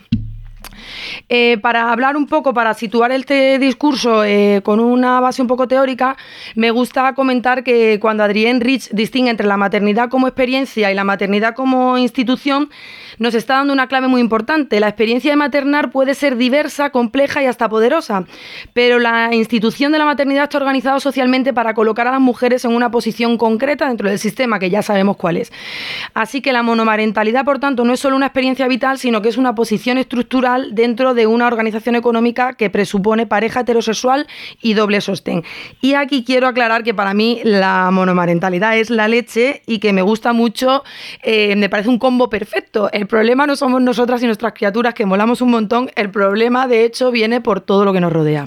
Eh, para hablar un poco, para situar este discurso eh, con una base un poco teórica, me gusta comentar que cuando Adrienne Rich distingue entre la maternidad como experiencia y la maternidad como institución, nos está dando una clave muy importante. La experiencia de maternar puede ser diversa, compleja y hasta poderosa, pero la institución de la maternidad está organizada socialmente para colocar a las mujeres en una posición concreta dentro del sistema, que ya sabemos cuál es. Así que la monomarentalidad, por tanto, no es solo una experiencia vital, sino que es una posición estructural dentro de una organización económica que presupone pareja heterosexual y doble sostén. Y aquí quiero aclarar que para mí la monomarentalidad es la leche y que me gusta mucho, eh, me parece un combo perfecto. El problema no somos nosotras y nuestras criaturas, que molamos un montón. El problema, de hecho, viene por todo lo que nos rodea.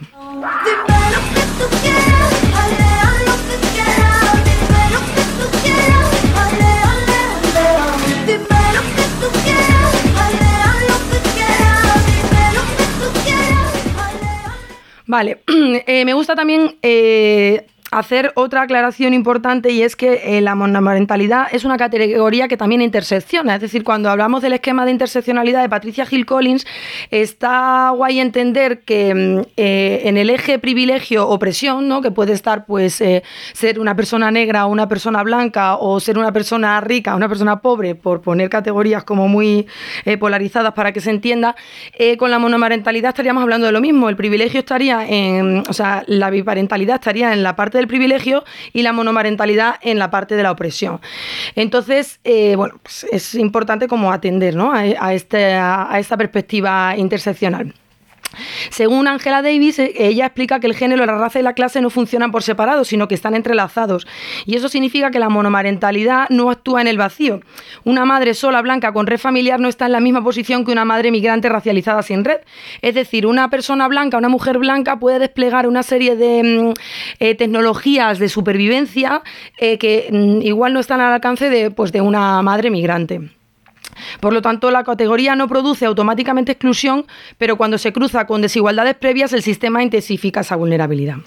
Vale, eh, me gusta también eh, hacer otra aclaración importante, y es que eh, la monomarentalidad es una categoría que también intersecciona. Es decir, cuando hablamos del esquema de interseccionalidad de Patricia Hill Collins, está guay entender que eh, en el eje privilegio-opresión, ¿no?, que puede estar pues eh, ser una persona negra o una persona blanca, o ser una persona rica o una persona pobre, por poner categorías como muy eh, polarizadas para que se entienda, eh, con la monomarentalidad estaríamos hablando de lo mismo. El privilegio estaría en, o sea, la biparentalidad estaría en la parte del privilegio y la monomarentalidad en la parte de la opresión. Entonces, eh, bueno, pues es importante como atender, ¿no?, a, a, este, a, a esta perspectiva interseccional. Según Angela Davis, ella explica que el género, la raza y la clase no funcionan por separado, sino que están entrelazados. Y eso significa que la monomarentalidad no actúa en el vacío. Una madre sola, blanca, con red familiar, no está en la misma posición que una madre migrante racializada sin red. Es decir, una persona blanca, una mujer blanca, puede desplegar una serie de eh, tecnologías de supervivencia eh, que mm, igual no están al alcance de, pues, de una madre migrante. Por lo tanto, la categoría no produce automáticamente exclusión, pero cuando se cruza con desigualdades previas, el sistema intensifica esa vulnerabilidad.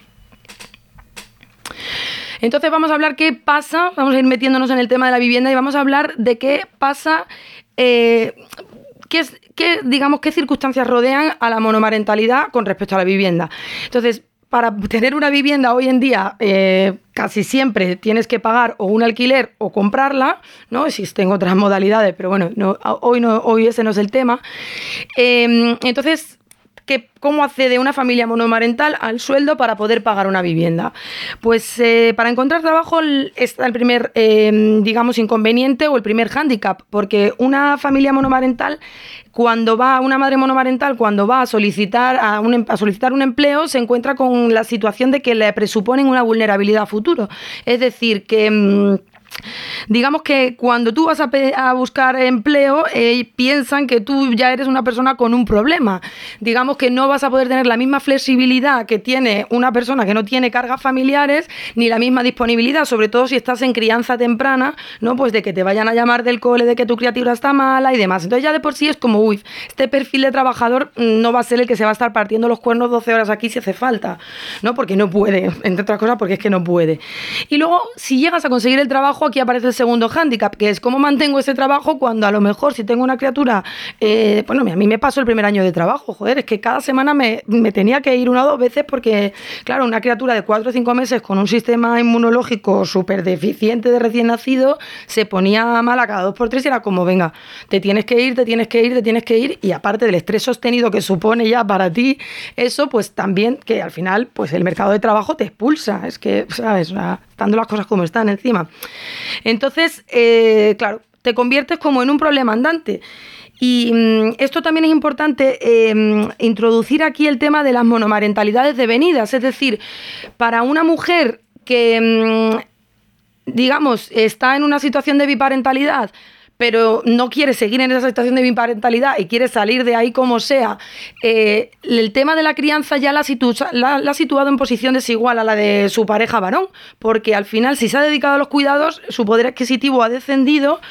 Entonces vamos a hablar qué pasa, vamos a ir metiéndonos en el tema de la vivienda y vamos a hablar de qué pasa, eh, ¿qué, es, qué, digamos, qué circunstancias rodean a la monomarentalidad con respecto a la vivienda? Entonces, para tener una vivienda hoy en día, eh, casi siempre tienes que pagar o un alquiler o comprarla, ¿no? Existen otras modalidades, pero bueno, no, hoy, no, hoy ese no es el tema. Eh, entonces, ¿qué, ¿cómo accede una familia monomarental al sueldo para poder pagar una vivienda? Pues eh, para encontrar trabajo está el primer, eh, digamos, inconveniente o el primer hándicap, porque una familia monomarental, cuando va, una madre monomarental, cuando va a solicitar, a, un, a solicitar un empleo, se encuentra con la situación de que le presuponen una vulnerabilidad a futuro. Es decir, que... Mmm, digamos que cuando tú vas a, a buscar empleo, eh, piensan que tú ya eres una persona con un problema. Digamos que no vas a poder tener la misma flexibilidad que tiene una persona que no tiene cargas familiares, ni la misma disponibilidad, sobre todo si estás en crianza temprana, ¿no? Pues de que te vayan a llamar del cole, de que tu criatura está mala y demás. Entonces ya de por sí es como, uy, este perfil de trabajador no va a ser el que se va a estar partiendo los cuernos doce horas aquí si hace falta, ¿no? Porque no puede, entre otras cosas porque es que no puede. Y luego, si llegas a conseguir el trabajo, aquí aparece el segundo hándicap, que es cómo mantengo ese trabajo cuando a lo mejor si tengo una criatura, eh, bueno, a mí me pasó el primer año de trabajo, joder, es que cada semana me, me tenía que ir una o dos veces porque, claro, una criatura de cuatro o cinco meses con un sistema inmunológico súper deficiente de recién nacido se ponía mala cada dos por tres y era como, venga, te tienes que ir, te tienes que ir, te tienes que ir, y aparte del estrés sostenido que supone ya para ti eso, pues también que al final pues el mercado de trabajo te expulsa, es que, ¿sabes? O sea, estando las cosas como están encima. Entonces, eh, claro, te conviertes como en un problema andante. Y mmm, esto también es importante eh, introducir aquí el tema de las monomarentalidades devenidas. Es decir, para una mujer que, mmm, digamos, está en una situación de biparentalidad, pero no quiere seguir en esa situación de biparentalidad y quiere salir de ahí como sea, eh, el tema de la crianza ya la, situ la, la ha situado en posición desigual a la de su pareja varón, porque al final, si se ha dedicado a los cuidados, su poder adquisitivo ha descendido.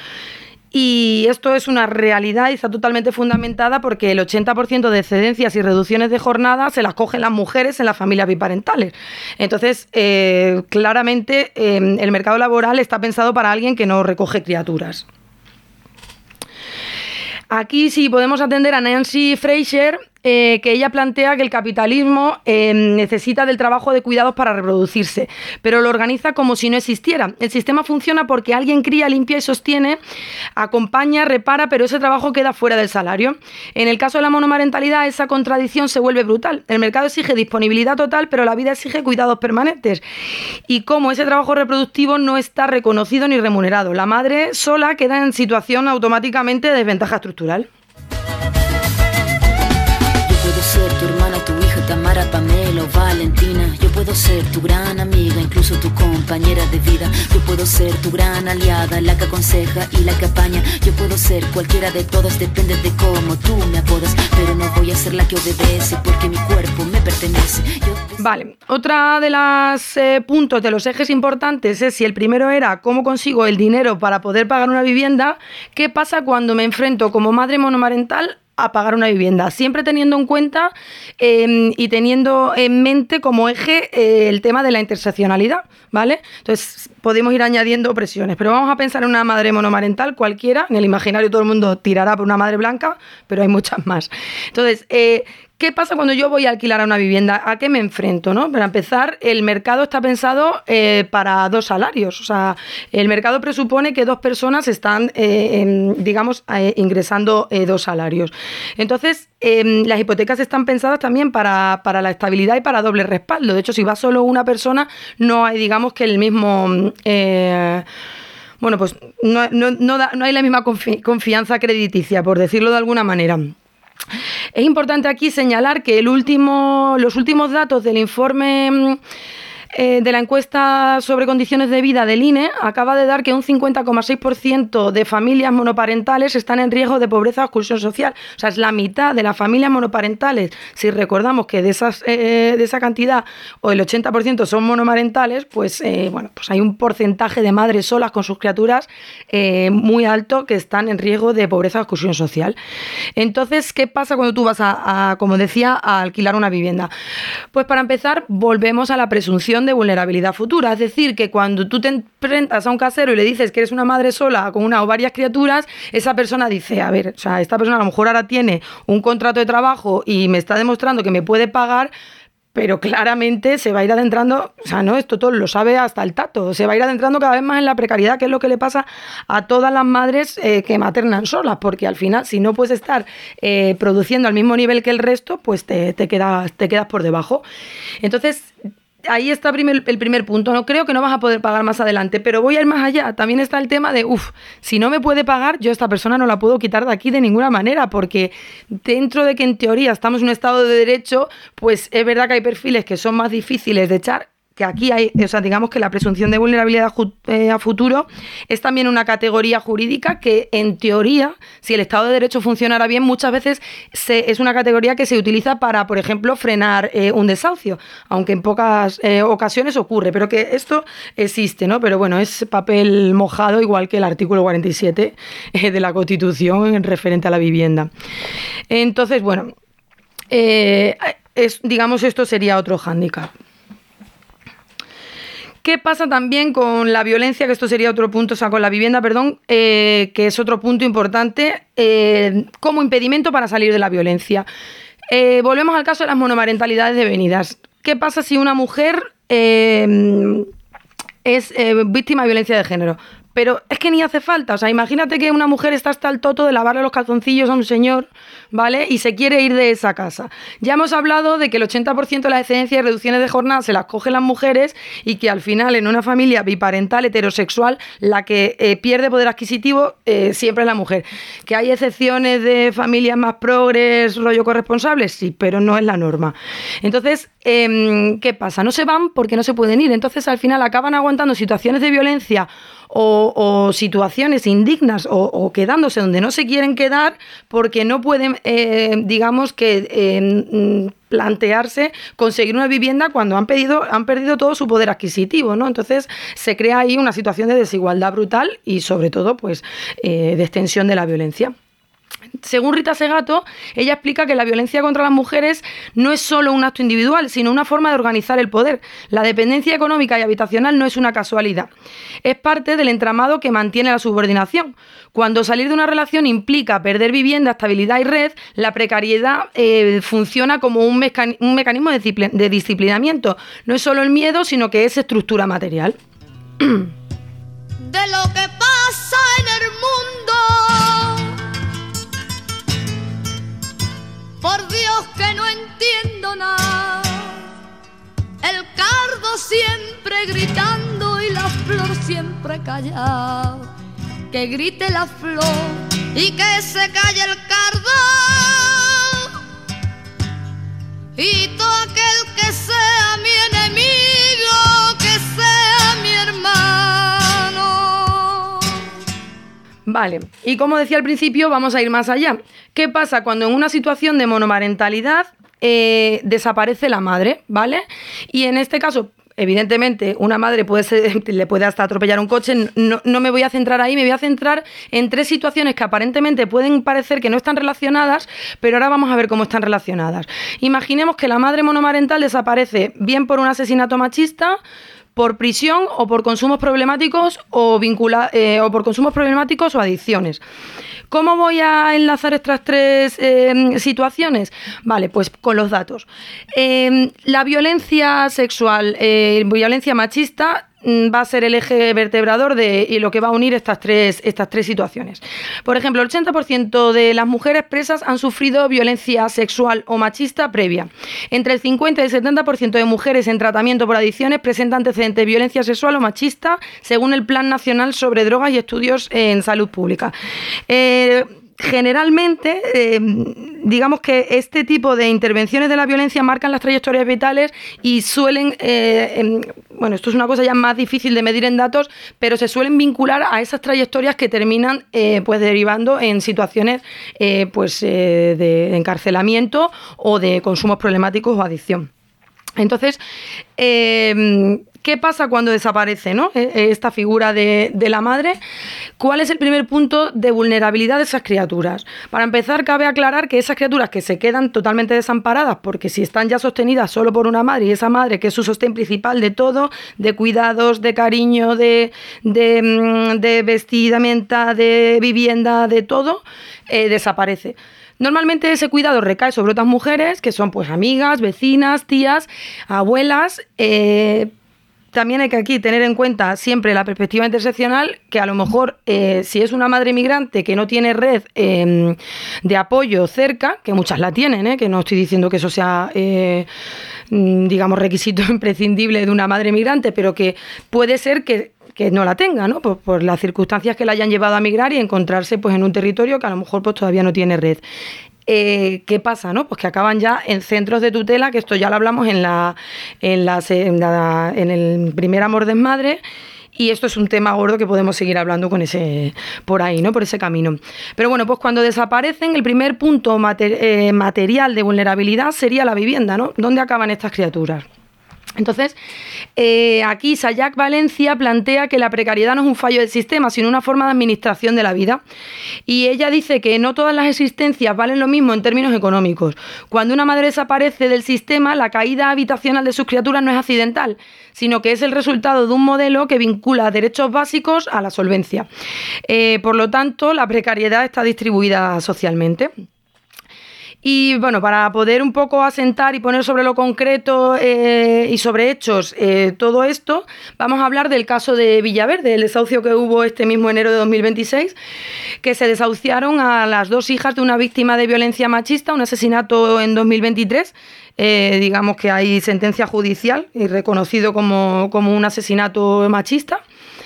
Y esto es una realidad y está totalmente fundamentada porque el ochenta por ciento de excedencias y reducciones de jornada se las cogen las mujeres en las familias biparentales. Entonces, eh, claramente, eh, el mercado laboral está pensado para alguien que no recoge criaturas. Aquí sí podemos atender a Nancy Fraser, eh, que ella plantea que el capitalismo eh, necesita del trabajo de cuidados para reproducirse, pero lo organiza como si no existiera. El sistema funciona porque alguien cría, limpia y sostiene, acompaña, repara, pero ese trabajo queda fuera del salario. En el caso de la monomarentalidad, esa contradicción se vuelve brutal. El mercado exige disponibilidad total, pero la vida exige cuidados permanentes. Y como ese trabajo reproductivo no está reconocido ni remunerado, la madre sola queda en situación automáticamente de desventaja estructural. Puedo ser tu hermana, tu hija, Tamara, Pamela o Valentina. Yo puedo ser tu gran amiga, incluso tu compañera de vida. Yo puedo ser tu gran aliada, la que aconseja y la que apaña. Yo puedo ser cualquiera de todas, depende de cómo tú me apodas. Pero no voy a ser la que obedece porque mi cuerpo me pertenece. Yo... Vale, otra de los eh, puntos, de los ejes importantes es, si el primero era cómo consigo el dinero para poder pagar una vivienda, ¿qué pasa cuando me enfrento como madre monomarental a pagar una vivienda? Siempre teniendo en cuenta eh, y teniendo en mente como eje eh, el tema de la interseccionalidad, ¿vale? Entonces podemos ir añadiendo presiones, pero vamos a pensar en una madre monomarental cualquiera. En el imaginario todo el mundo tirará por una madre blanca, pero hay muchas más. Entonces, eh, ¿qué pasa cuando yo voy a alquilar a una vivienda? ¿A qué me enfrento, no? Para empezar, el mercado está pensado eh, para dos salarios. O sea, el mercado presupone que dos personas están, eh, en, digamos, eh, ingresando eh, dos salarios. Entonces, eh, las hipotecas están pensadas también para, para la estabilidad y para doble respaldo. De hecho, si va solo una persona, no hay, digamos, que el mismo... Eh, bueno, pues no, no, no, da, no hay la misma confi- confianza crediticia, por decirlo de alguna manera. Es importante aquí señalar que el último, los últimos datos del informe eh, de la encuesta sobre condiciones de vida del I N E acaba de dar que un cincuenta coma seis por ciento de familias monoparentales están en riesgo de pobreza o exclusión social. O sea, es la mitad de las familias monoparentales. Si recordamos que de, esas, eh, de esa cantidad o el ochenta por ciento son monomarentales, pues, eh, bueno, pues hay un porcentaje de madres solas con sus criaturas eh, muy alto que están en riesgo de pobreza o exclusión social. Entonces, ¿qué pasa cuando tú vas a, a, como decía, a alquilar una vivienda? Pues para empezar, volvemos a la presunción de vulnerabilidad futura. Es decir, que cuando tú te enfrentas a un casero y le dices que eres una madre sola con una o varias criaturas, esa persona dice, a ver, o sea, esta persona a lo mejor ahora tiene un contrato de trabajo y me está demostrando que me puede pagar, pero claramente se va a ir adentrando, o sea, no, esto todo lo sabe hasta el tato, se va a ir adentrando cada vez más en la precariedad, que es lo que le pasa a todas las madres eh, que maternan solas, porque al final, si no puedes estar eh, produciendo al mismo nivel que el resto, pues te, te, quedas, te quedas por debajo. Entonces, ahí está primer, el primer punto. No creo que no vas a poder pagar más adelante, pero voy a ir más allá. También está el tema de, uff, si no me puede pagar, yo a esta persona no la puedo quitar de aquí de ninguna manera, porque dentro de que en teoría estamos en un estado de derecho, pues es verdad que hay perfiles que son más difíciles de echar, que aquí hay, o sea, digamos que la presunción de vulnerabilidad eh, a futuro es también una categoría jurídica que, en teoría, si el Estado de Derecho funcionara bien, muchas veces se, es una categoría que se utiliza para, por ejemplo, frenar eh, un desahucio, aunque en pocas eh, ocasiones ocurre, pero que esto existe, ¿no? Pero bueno, es papel mojado, igual que el artículo cuarenta y siete eh, de la Constitución en referente a la vivienda. Entonces, bueno, eh, es, digamos, esto sería otro hándicap. ¿Qué pasa también con la violencia? Que esto sería otro punto, o sea, con la vivienda, perdón, eh, que es otro punto importante eh, como impedimento para salir de la violencia. Eh, volvemos al caso de las monomarentalidades devenidas. ¿Qué pasa si una mujer eh, es eh, víctima de violencia de género? Pero es que ni hace falta, o sea, imagínate que una mujer está hasta el toto de lavarle los calzoncillos a un señor, ¿vale? Y se quiere ir de esa casa. Ya hemos hablado de que el ochenta por ciento de las excedencias y reducciones de jornada se las cogen las mujeres y que al final en una familia biparental heterosexual la que eh, pierde poder adquisitivo eh, siempre es la mujer. ¿Que hay excepciones de familias más progres, rollo corresponsables? Sí, pero no es la norma. Entonces, eh, ¿qué pasa? No se van porque no se pueden ir. Entonces al final acaban aguantando situaciones de violencia O, o situaciones indignas o, o quedándose donde no se quieren quedar porque no pueden, eh, digamos que eh, plantearse conseguir una vivienda cuando han, pedido, han perdido todo su poder adquisitivo, ¿no? Entonces se crea ahí una situación de desigualdad brutal y sobre todo pues eh, de extensión de la violencia. Según Rita Segato, ella explica que la violencia contra las mujeres no es solo un acto individual, sino una forma de organizar el poder. La dependencia económica y habitacional no es una casualidad. Es parte del entramado que mantiene la subordinación. Cuando salir de una relación implica perder vivienda, estabilidad y red, la precariedad eh, funciona como un, mecan- un mecanismo de, discipl- de disciplinamiento. No es solo el miedo, sino que es estructura material. De lo que pasa en el mundo, por Dios que no entiendo nada. El cardo siempre gritando y la flor siempre callada. Que grite la flor y que se calle el cardo. Y todo aquel que sea mi enemigo, que sea mi hermano. Vale, y como decía al principio, vamos a ir más allá. ¿Qué pasa cuando en una situación de monomarentalidad eh, desaparece la madre, ¿vale? Y en este caso, evidentemente, una madre puede ser, le puede hasta atropellar un coche. No, no me voy a centrar ahí, me voy a centrar en tres situaciones que aparentemente pueden parecer que no están relacionadas, pero ahora vamos a ver cómo están relacionadas. Imaginemos que la madre monomarental desaparece bien por un asesinato machista, por prisión o por consumos problemáticos o, vincula, eh, o por consumos problemáticos o adicciones. ¿Cómo voy a enlazar estas tres eh, situaciones? Vale, pues con los datos. Eh, la violencia sexual, eh, violencia machista, va a ser el eje vertebrador de y lo que va a unir estas tres, estas tres situaciones. Por ejemplo, el ochenta por ciento de las mujeres presas han sufrido violencia sexual o machista previa. Entre el cincuenta y el setenta por ciento de mujeres en tratamiento por adicciones presentan antecedentes de violencia sexual o machista, según el Plan Nacional sobre Drogas y Estudios en Salud Pública. Eh, Generalmente, eh, digamos que este tipo de intervenciones de la violencia marcan las trayectorias vitales y suelen, eh, en, bueno, esto es una cosa ya más difícil de medir en datos, pero se suelen vincular a esas trayectorias que terminan eh, pues derivando en situaciones eh, pues, eh, de encarcelamiento o de consumos problemáticos o adicción. Entonces, eh, ¿qué pasa cuando desaparece, ¿no?, esta figura de, de la madre? ¿Cuál es el primer punto de vulnerabilidad de esas criaturas? Para empezar, cabe aclarar que esas criaturas que se quedan totalmente desamparadas, porque si están ya sostenidas solo por una madre, y esa madre que es su sostén principal de todo, de cuidados, de cariño, de, de, de vestimenta, de vivienda, de todo, eh, desaparece. Normalmente ese cuidado recae sobre otras mujeres, que son pues amigas, vecinas, tías, abuelas. eh, También hay que aquí tener en cuenta siempre la perspectiva interseccional, que a lo mejor eh, si es una madre migrante que no tiene red eh, de apoyo cerca, que muchas la tienen, eh, que no estoy diciendo que eso sea, eh, digamos, requisito imprescindible de una madre migrante, pero que puede ser que, que no la tenga, ¿no?, por, por las circunstancias que la hayan llevado a migrar y encontrarse pues en un territorio que a lo mejor pues todavía no tiene red. Eh, ¿Qué pasa, no? Pues que acaban ya en centros de tutela, que esto ya lo hablamos en la en, la, en, la, en el primer Amor Desmadre, y esto es un tema gordo que podemos seguir hablando con ese por ahí, ¿no?, por ese camino. Pero bueno, pues cuando desaparecen, el primer punto mater, eh, material de vulnerabilidad sería la vivienda, ¿no? ¿Dónde acaban estas criaturas? Entonces, eh, aquí Sayac Valencia plantea que la precariedad no es un fallo del sistema, sino una forma de administración de la vida. Y ella dice que no todas las existencias valen lo mismo en términos económicos. Cuando una madre desaparece del sistema, la caída habitacional de sus criaturas no es accidental, sino que es el resultado de un modelo que vincula derechos básicos a la solvencia. Eh, por lo tanto, la precariedad está distribuida socialmente. Y bueno, para poder un poco asentar y poner sobre lo concreto eh, y sobre hechos eh, todo esto, vamos a hablar del caso de Villaverde, el desahucio que hubo este mismo enero de dos mil veintiséis, que se desahuciaron a las dos hijas de una víctima de violencia machista, un asesinato en dos mil veintitrés. Eh, digamos que hay sentencia judicial y reconocido como, como un asesinato machista.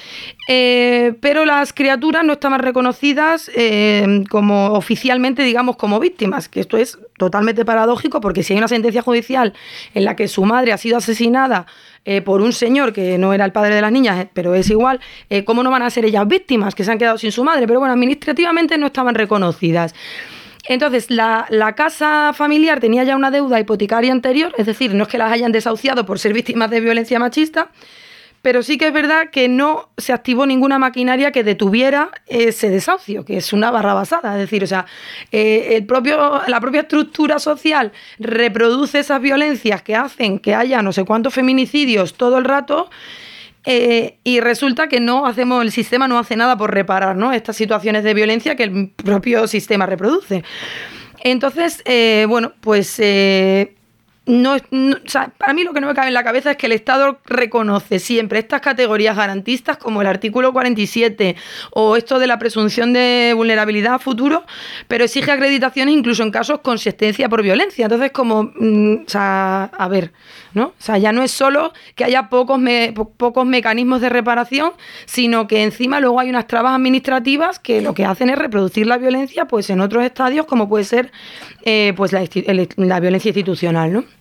Eh, pero las criaturas no estaban reconocidas eh, como oficialmente, digamos, como víctimas, que esto es totalmente paradójico, porque si hay una sentencia judicial en la que su madre ha sido asesinada eh, por un señor que no era el padre de las niñas, pero es igual, eh, ¿cómo no van a ser ellas víctimas que se han quedado sin su madre? Pero bueno, administrativamente no estaban reconocidas. Entonces, la, la casa familiar tenía ya una deuda hipotecaria anterior, es decir, no es que las hayan desahuciado por ser víctimas de violencia machista, pero sí que es verdad que no se activó ninguna maquinaria que detuviera ese desahucio, que es una barrabasada. Es decir, o sea, eh, el propio, la propia estructura social reproduce esas violencias que hacen que haya no sé cuántos feminicidios todo el rato, eh, y resulta que no hacemos, el sistema no hace nada por reparar, ¿no?, estas situaciones de violencia que el propio sistema reproduce. Entonces, eh, bueno, pues... Eh, No, no, o sea, para mí lo que no me cabe en la cabeza es que el Estado reconoce siempre estas categorías garantistas como el artículo cuarenta y siete o esto de la presunción de vulnerabilidad a futuro, pero exige acreditaciones incluso en casos con sentencia por violencia. Entonces, como, mm, o sea, a ver, ¿no? O sea, ya no es solo que haya pocos, me, po- pocos mecanismos de reparación, sino que encima luego hay unas trabas administrativas que lo que hacen es reproducir la violencia pues en otros estadios, como puede ser eh, pues la, el, la violencia institucional, ¿no?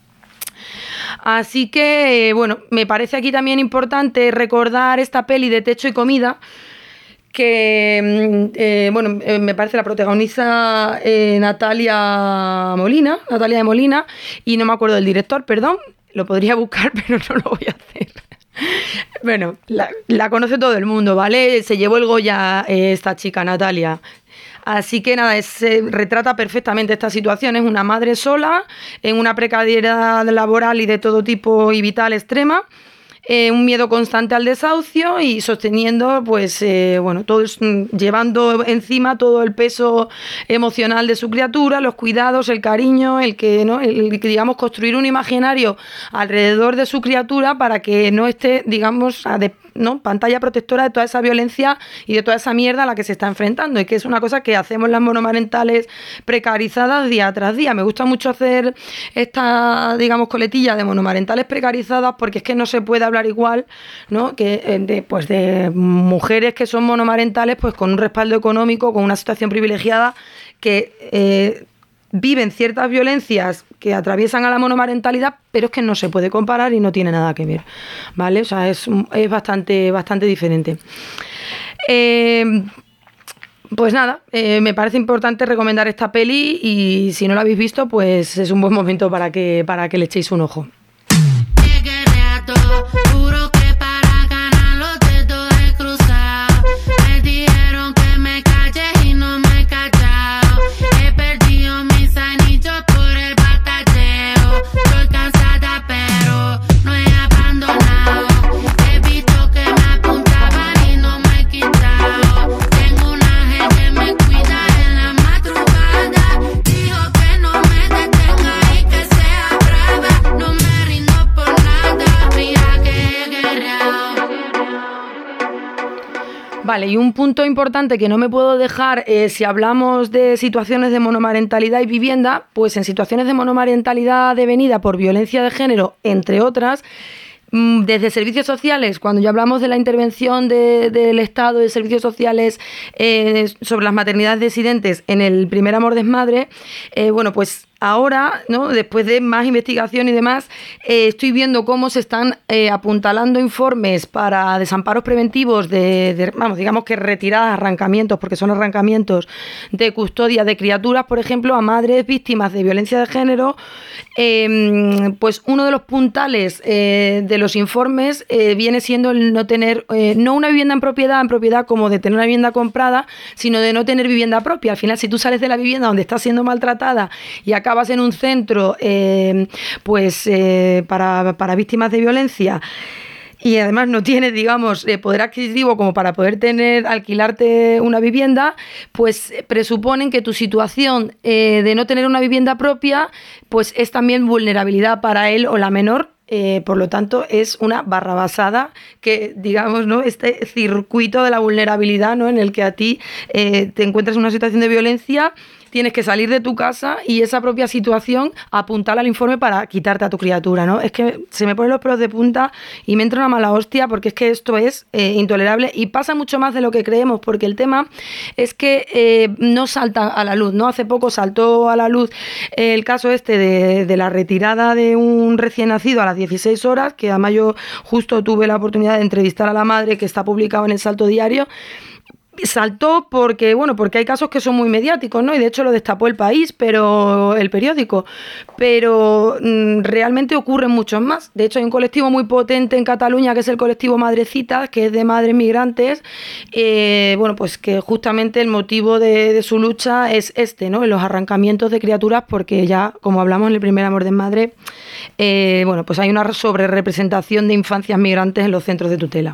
Así que, bueno, me parece aquí también importante recordar esta peli de Techo y Comida, que, eh, bueno, eh, me parece la protagoniza eh, Natalia Molina, Natalia de Molina, y no me acuerdo del director, perdón, lo podría buscar, pero no lo voy a hacer. Bueno, la, la conoce todo el mundo, ¿vale? Se llevó el Goya eh, esta chica, Natalia. Así que nada, se retrata perfectamente esta situación. Es una madre sola, en una precariedad laboral y de todo tipo y vital extrema, eh, un miedo constante al desahucio y sosteniendo, pues, eh, bueno, todo, llevando encima todo el peso emocional de su criatura, los cuidados, el cariño, el que, ¿no? el que, digamos, construir un imaginario alrededor de su criatura para que no esté, digamos, a de, ¿no? pantalla protectora de toda esa violencia y de toda esa mierda a la que se está enfrentando, y que es una cosa que hacemos las monomarentales precarizadas día tras día. Me gusta mucho hacer esta, digamos, coletilla de monomarentales precarizadas, porque es que no se puede hablar igual, ¿no? que de, pues de mujeres que son monomarentales pues con un respaldo económico, con una situación privilegiada, que eh, viven ciertas violencias que atraviesan a la monomarentalidad, pero es que no se puede comparar y no tiene nada que ver, ¿vale? O sea, es, es bastante, bastante diferente. Eh, pues nada, eh, me parece importante recomendar esta peli, y si no la habéis visto, pues es un buen momento para que, para que le echéis un ojo. Todo, juro que Vale, y un punto importante que no me puedo dejar, eh, si hablamos de situaciones de monomarentalidad y vivienda, pues en situaciones de monomarentalidad devenida por violencia de género, entre otras, desde servicios sociales, cuando ya hablamos de la intervención de, del Estado de servicios sociales eh, sobre las maternidades disidentes en el primer Amor Desmadre, eh, bueno, pues ahora, ¿no?, después de más investigación y demás, eh, estoy viendo cómo se están eh, apuntalando informes para desamparos preventivos de, de, vamos, digamos que retiradas, arrancamientos, porque son arrancamientos de custodia de criaturas, por ejemplo, a madres víctimas de violencia de género. Eh, pues uno de los puntales eh, de los informes eh, viene siendo el no tener, eh, no una vivienda en propiedad, en propiedad como de tener una vivienda comprada, sino de no tener vivienda propia. Al final, si tú sales de la vivienda donde estás siendo maltratada y acá acabas en un centro eh, pues eh, para, para víctimas de violencia y además no tienes, digamos, eh, poder adquisitivo como para poder tener, alquilarte una vivienda, pues presuponen que tu situación eh, de no tener una vivienda propia pues es también vulnerabilidad para él o la menor. Eh, por lo tanto, es una barrabasada que, digamos, ¿no?, este circuito de la vulnerabilidad, ¿no?, en el que a ti eh, te encuentras en una situación de violencia, tienes que salir de tu casa y esa propia situación apuntar al informe para quitarte a tu criatura, ¿no? Es que se me ponen los pelos de punta y me entra una mala hostia porque es que esto es eh, intolerable y pasa mucho más de lo que creemos, porque el tema es que eh, no salta a la luz, ¿no? Hace poco saltó a la luz el caso este de, de la retirada de un recién nacido a las dieciséis horas, que además yo justo tuve la oportunidad de entrevistar a la madre, que está publicado en El Salto Diario. Saltó porque, bueno, porque hay casos que son muy mediáticos, ¿no? Y de hecho lo destapó El País, pero el periódico. Pero mmm, realmente ocurren muchos más. De hecho, hay un colectivo muy potente en Cataluña, que es el colectivo Madrecitas, que es de madres migrantes. Eh, bueno, pues que justamente el motivo de, de su lucha es este, ¿no? Los arrancamientos de criaturas, porque ya, como hablamos en el primer Amor Desmadre, eh, bueno, pues hay una sobrerepresentación de infancias migrantes en los centros de tutela.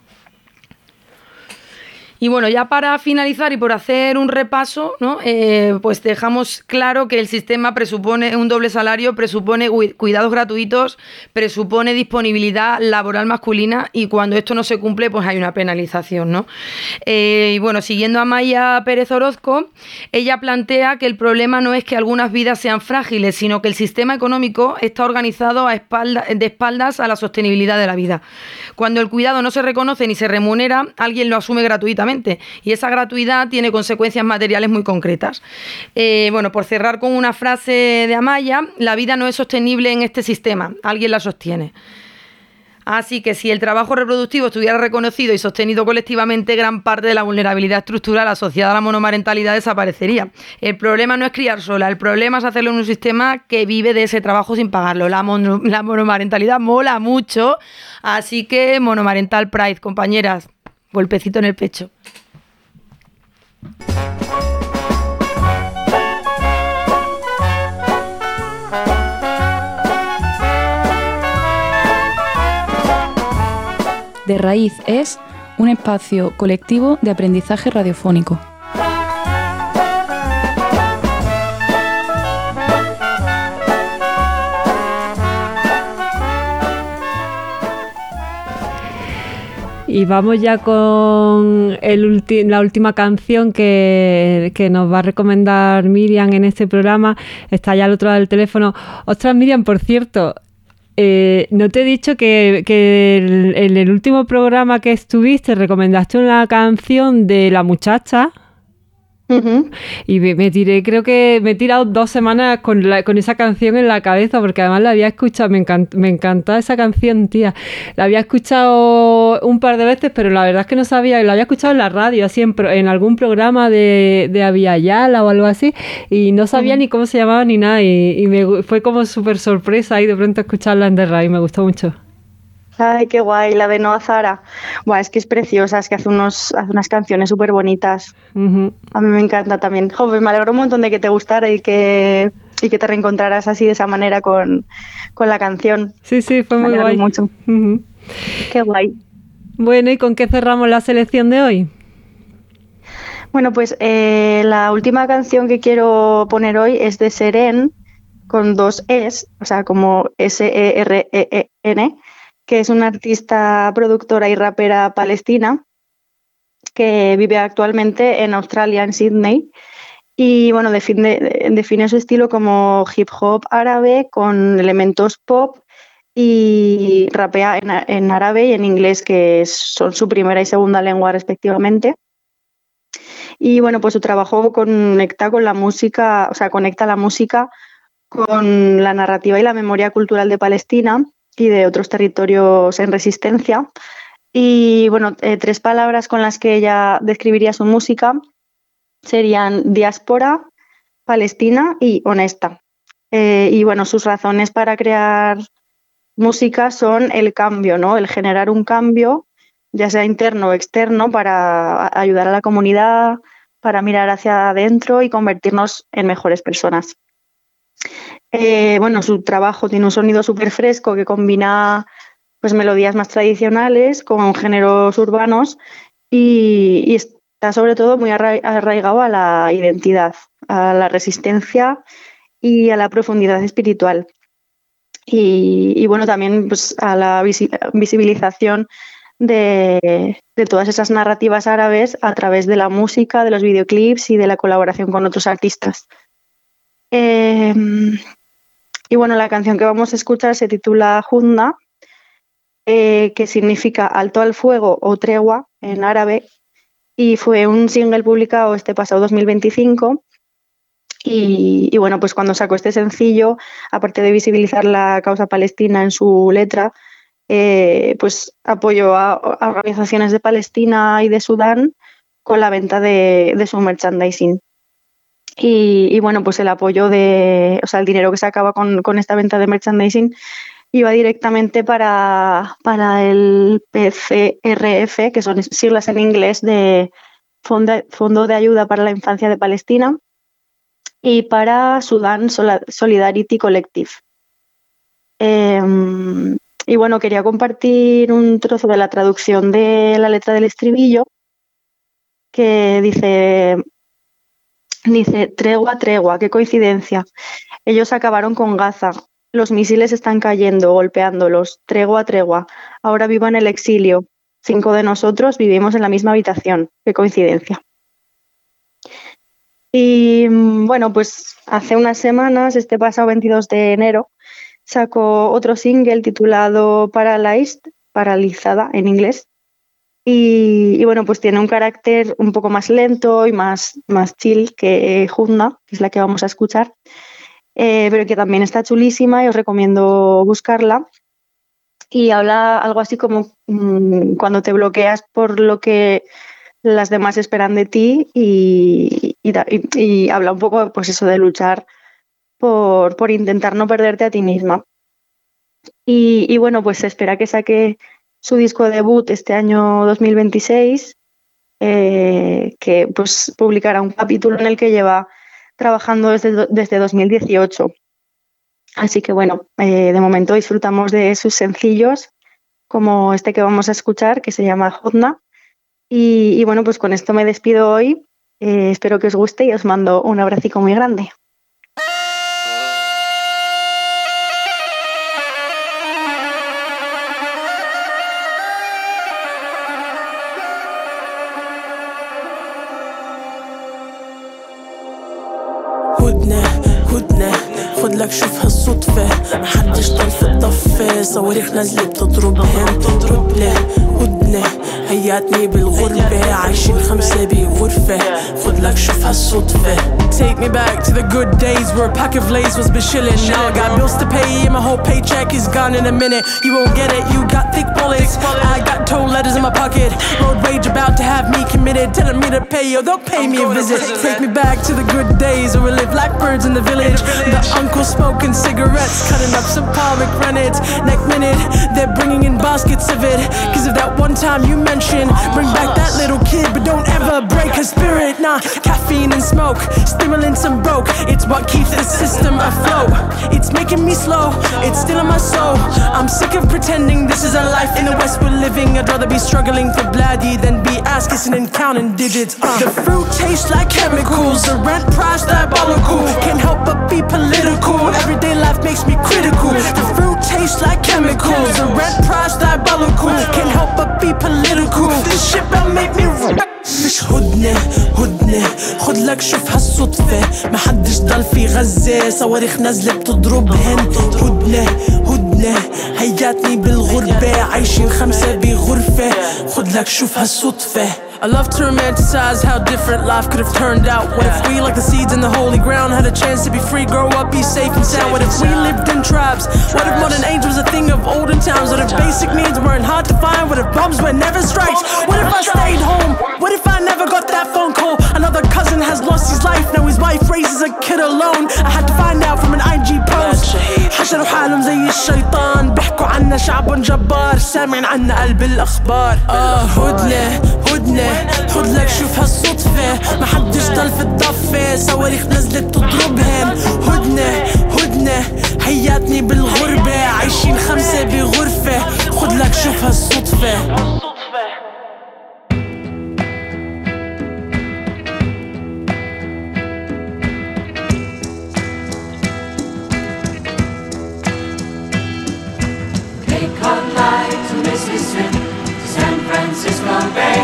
Y bueno, ya para finalizar y por hacer un repaso, ¿no?, eh, pues dejamos claro que el sistema presupone un doble salario, presupone cuidados gratuitos, presupone disponibilidad laboral masculina y cuando esto no se cumple, pues hay una penalización, ¿no? Eh, y bueno, siguiendo a Maya Pérez Orozco, ella plantea que el problema no es que algunas vidas sean frágiles, sino que el sistema económico está organizado a espalda, de espaldas a la sostenibilidad de la vida. Cuando el cuidado no se reconoce ni se remunera, alguien lo asume gratuitamente. Y esa gratuidad tiene consecuencias materiales muy concretas. Eh, bueno, por cerrar con una frase de Amaya, la vida no es sostenible en este sistema, alguien la sostiene. Así que si el trabajo reproductivo estuviera reconocido y sostenido colectivamente, gran parte de la vulnerabilidad estructural asociada a la monomarentalidad desaparecería. El problema no es criar sola, el problema es hacerlo en un sistema que vive de ese trabajo sin pagarlo. La, mono, la monomarentalidad mola mucho, así que Monomarental Pride, compañeras. Golpecito en el pecho. De Raíz es un espacio colectivo de aprendizaje radiofónico. Y vamos ya con el ulti- la última canción que, que nos va a recomendar Miriam en este programa. Está ya al otro lado del teléfono. Ostras, Miriam, por cierto, eh, no te he dicho que, que el, en el último programa que estuviste recomendaste una canción de La Muchacha. Uh-huh. Y me, me tiré, creo que me he tirado dos semanas con, la, con esa canción en la cabeza, porque además la había escuchado, me, encant, me encantó esa canción, tía. La había escuchado un par de veces, pero la verdad es que no sabía, la había escuchado en la radio, así en, en algún programa de, de Aviala o algo así, y no sabía uh-huh. ni cómo se llamaba ni nada, y, y me fue como súper sorpresa y de pronto escucharla en The Raíz, me gustó mucho. Ay, qué guay, la de Noa Zara. Buah, es que es preciosa, es que hace, unos, hace unas canciones súper bonitas. Uh-huh. A mí me encanta también. Joder, me alegro un montón de que te gustara y que, y que te reencontraras así de esa manera con, con la canción. Sí, sí, fue muy guay. Mucho. Uh-huh. Qué guay. Bueno, ¿y con qué cerramos la selección de hoy? Bueno, pues eh, la última canción que quiero poner hoy es de Seren, con dos Es, o sea, como S E R E E N, que es una artista, productora y rapera palestina. que vive actualmente en Australia, en Sydney. Y bueno, define, define su estilo como hip hop árabe con elementos pop y rapea en, en árabe y en inglés, que son su primera y segunda lengua respectivamente. Y bueno, pues su trabajo conecta con la música, o sea, conecta la música con la narrativa y la memoria cultural de Palestina y de otros territorios en resistencia. Y bueno, eh, tres palabras con las que ella describiría su música serían diáspora, Palestina y honesta. Eh, y bueno, sus razones para crear música son el cambio, ¿no? El generar un cambio, ya sea interno o externo, para ayudar a la comunidad, para mirar hacia adentro y convertirnos en mejores personas. Eh, bueno, su trabajo tiene un sonido súper fresco que combina pues, melodías más tradicionales con géneros urbanos y, y está sobre todo muy arraigado a la identidad, a la resistencia y a la profundidad espiritual. Y, y bueno, también pues, a la visibilización de, de todas esas narrativas árabes a través de la música, de los videoclips y de la colaboración con otros artistas. Eh, y bueno, la canción que vamos a escuchar se titula Hudna, eh, que significa alto al fuego o tregua en árabe, y fue un single publicado este pasado dos mil veinticinco. Y, y bueno, pues cuando sacó este sencillo, aparte de visibilizar la causa palestina en su letra, eh, pues apoyó a, a organizaciones de Palestina y de Sudán con la venta de, de su merchandising. Y, y bueno, pues el apoyo de, o sea, el dinero que sacaba con, con esta venta de merchandising iba directamente para, para el P C R F, que son siglas en inglés de Fondo, Fondo de Ayuda para la Infancia de Palestina, y para Sudan Solidarity Collective. Eh, y bueno, quería compartir un trozo de la traducción de la letra del estribillo, que dice... Dice, tregua, tregua, qué coincidencia. Ellos acabaron con Gaza. Los misiles están cayendo, golpeándolos. Tregua, tregua. Ahora vivo en el exilio. Cinco de nosotros vivimos en la misma habitación. Qué coincidencia. Y bueno, pues hace unas semanas, este pasado veintidós de enero, sacó otro single titulado Paralyzed, paralizada en inglés. Y, y bueno, pues tiene un carácter un poco más lento y más, más chill que Hudna, que es la que vamos a escuchar, eh, pero que también está chulísima y os recomiendo buscarla. Y habla algo así como mmm, cuando te bloqueas por lo que las demás esperan de ti y, y, y, y habla un poco pues eso de luchar por, por intentar no perderte a ti misma. Y, y bueno, pues se espera que saque su disco debut este año dos mil veintiséis, eh, que pues publicará un capítulo en el que lleva trabajando desde, desde dos mil dieciocho. Así que bueno, eh, de momento disfrutamos de sus sencillos, como este que vamos a escuchar, que se llama Hudna. Y, y bueno, pues con esto me despido hoy. Eh, espero que os guste y os mando un abracico muy grande. لك شوف هالصدفة محدش طال في الضفة صواريخ نازلة بتضربهم تضرب له هدنة هياتني بالغربة عايشين خمسة بغرفة خد لك شوف هالصدفة. Take me back to the good days where a pack of Lays was beshilling. Now I got bills to pay and my whole paycheck is gone in a minute. You won't get it, you got thick bullets. I got toll letters in my pocket. Road rage about to have me committed. Telling me to pay you, they'll pay me a visit. Take me back to the good days where we lived like birds in the village. The uncle smoking cigarettes, cutting up some pomegranates. Next minute, they're bringing in baskets of it. Cause of that one time you mentioned, bring back that little kid, but don't ever break her spirit. Nah, caffeine and smoke, stimulants and broke. It's what keeps the system afloat. It's making me slow, it's still in my soul. I'm sick of pretending this is a life in the West we're living. I'd rather be struggling for bloody than be ass kissing and counting digits. uh. The fruit tastes like chemicals, the rent price diabolical. Can't help but be political, everyday life makes me critical. The fruit tastes like chemicals, the rent price diabolical. Can't help but be political, this shit will make me فيش هدنة هدنة خد لك شوف هالصدفة ما حدش ضل في غزة صواريخ نازلة بتضربهن هدنة هدنة هياتني بالغربة عايشين خمسة بغرفة خد لك شوف هالصدفة I love to romanticize how different life could have turned out. What if we, like the seeds in the holy ground, had a chance to be free, grow up, be safe and sound? What if we lived in tribes? What if modern age was a thing of olden times? What if basic needs weren't hard to find? What if bombs were never strikes? What if I stayed home? What if I never got that phone call? Another cousin has lost his life, now his wife raises a kid alone. I had to find out from an I G post. حشروا حالهم زي الشيطان بيحكوا عنا شعب جبار سامعين عنا قلب الأخبار. آه هدنة هدنة خد لك شوف هالصدفة ما حدش ضل في الضفة صواريخ نزلت تضربهم هدنة هدنة هياتني بالغربة عايشين خمسة بغرفة خد لك شوف هالصدفة. Cape Cod Light to Mississippi to San Francisco Bay.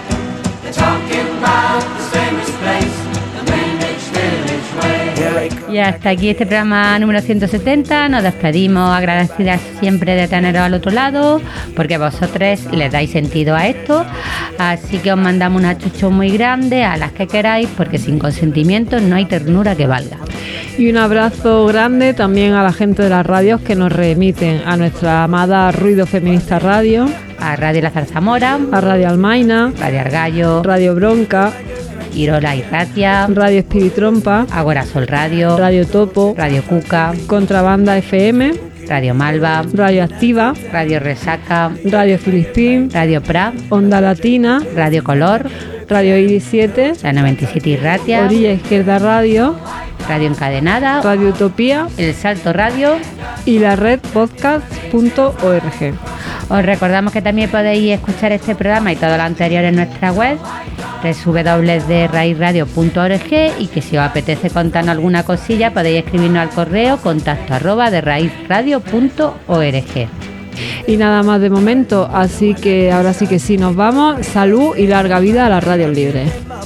Y hasta aquí este programa número ciento setenta. Nos despedimos agradecidas siempre de teneros al otro lado, porque vosotros les dais sentido a esto. Así que os mandamos un achucho muy grande a las que queráis, porque sin consentimiento no hay ternura que valga. Y un abrazo grande también a la gente de las radios que nos remiten, a nuestra amada Ruido Feminista Radio, a Radio La Zarzamora, a Radio Almaina, Radio Argallo, Radio Bronca, Irola y Ratia, Radio Espiritrompa, Agora Sol Radio, Radio Topo, Radio Cuca, Contrabanda F M, Radio Malva, Radio Activa, Radio Resaca, Radio Filispín, Radio Pra, Onda Latina, Radio Color, Radio Iris siete, la noventa y siete y Ratia, Orilla Izquierda Radio, Radio Encadenada, Radio Utopía, El Salto Radio y la red podcast punto org. Os recordamos que también podéis escuchar este programa y todo lo anterior en nuestra web doble u doble u doble u punto de raíz radio punto org y que si os apetece contarnos alguna cosilla podéis escribirnos al correo contacto arroba de raíz radio punto org. Y nada más de momento, así que ahora sí que sí nos vamos. Salud y larga vida a las radios libres.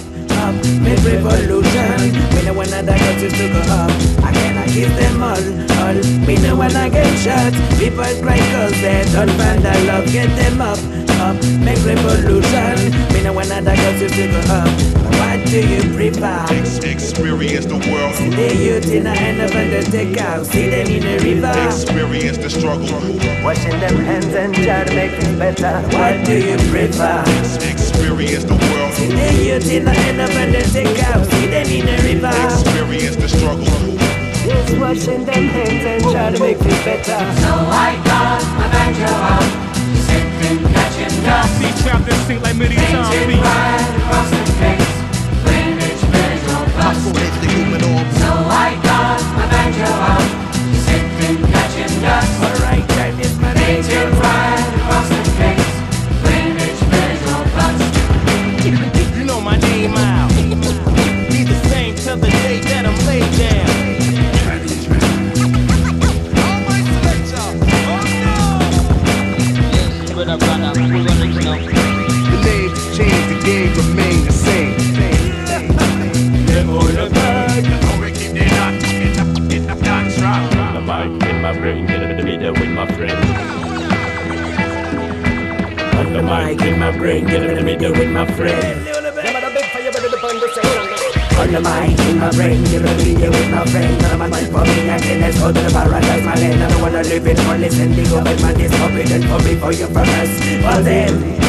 Make revolution. Me know when I got you to go up. I cannot give them all, all. Me know when I get shot. People cry cause they don't find that love. Get them up, up. Make revolution. Me know when I got you to go up. What do you prefer? Ex- experience the world. See the youth in a hand of undertaker. See them in the river. Experience the struggle. Washing them hands and try to make it better. What do you prefer? Experience the world. See the youth in a hand of undertaker. See them in the river. Experience the struggle. Yes, washing them hands and try to make it better. So I got my banjo out, sitting catching dust. See chapters sing like many times. Painted right across the face, Greenwich Village or bust. So I got my banjo out, sitting catching dust. Alright, time is my Painted right across the face, Greenwich Village or bust. You know my name out. Be the same till the day that I'm laid down. The names change, the game remain the same. Them all the bag, keep their knot, get up, get up, dance rock. The mic in my brain, get up the video with my friend. On the mic in my brain, get up the video with my friend. On the mic in my brain, get a video with my friend. None of my mind for me, and then let's go to the paradise, my land. I don't wanna live in one, listen, they go back, man, this forbidden for me, for you, for us, for them.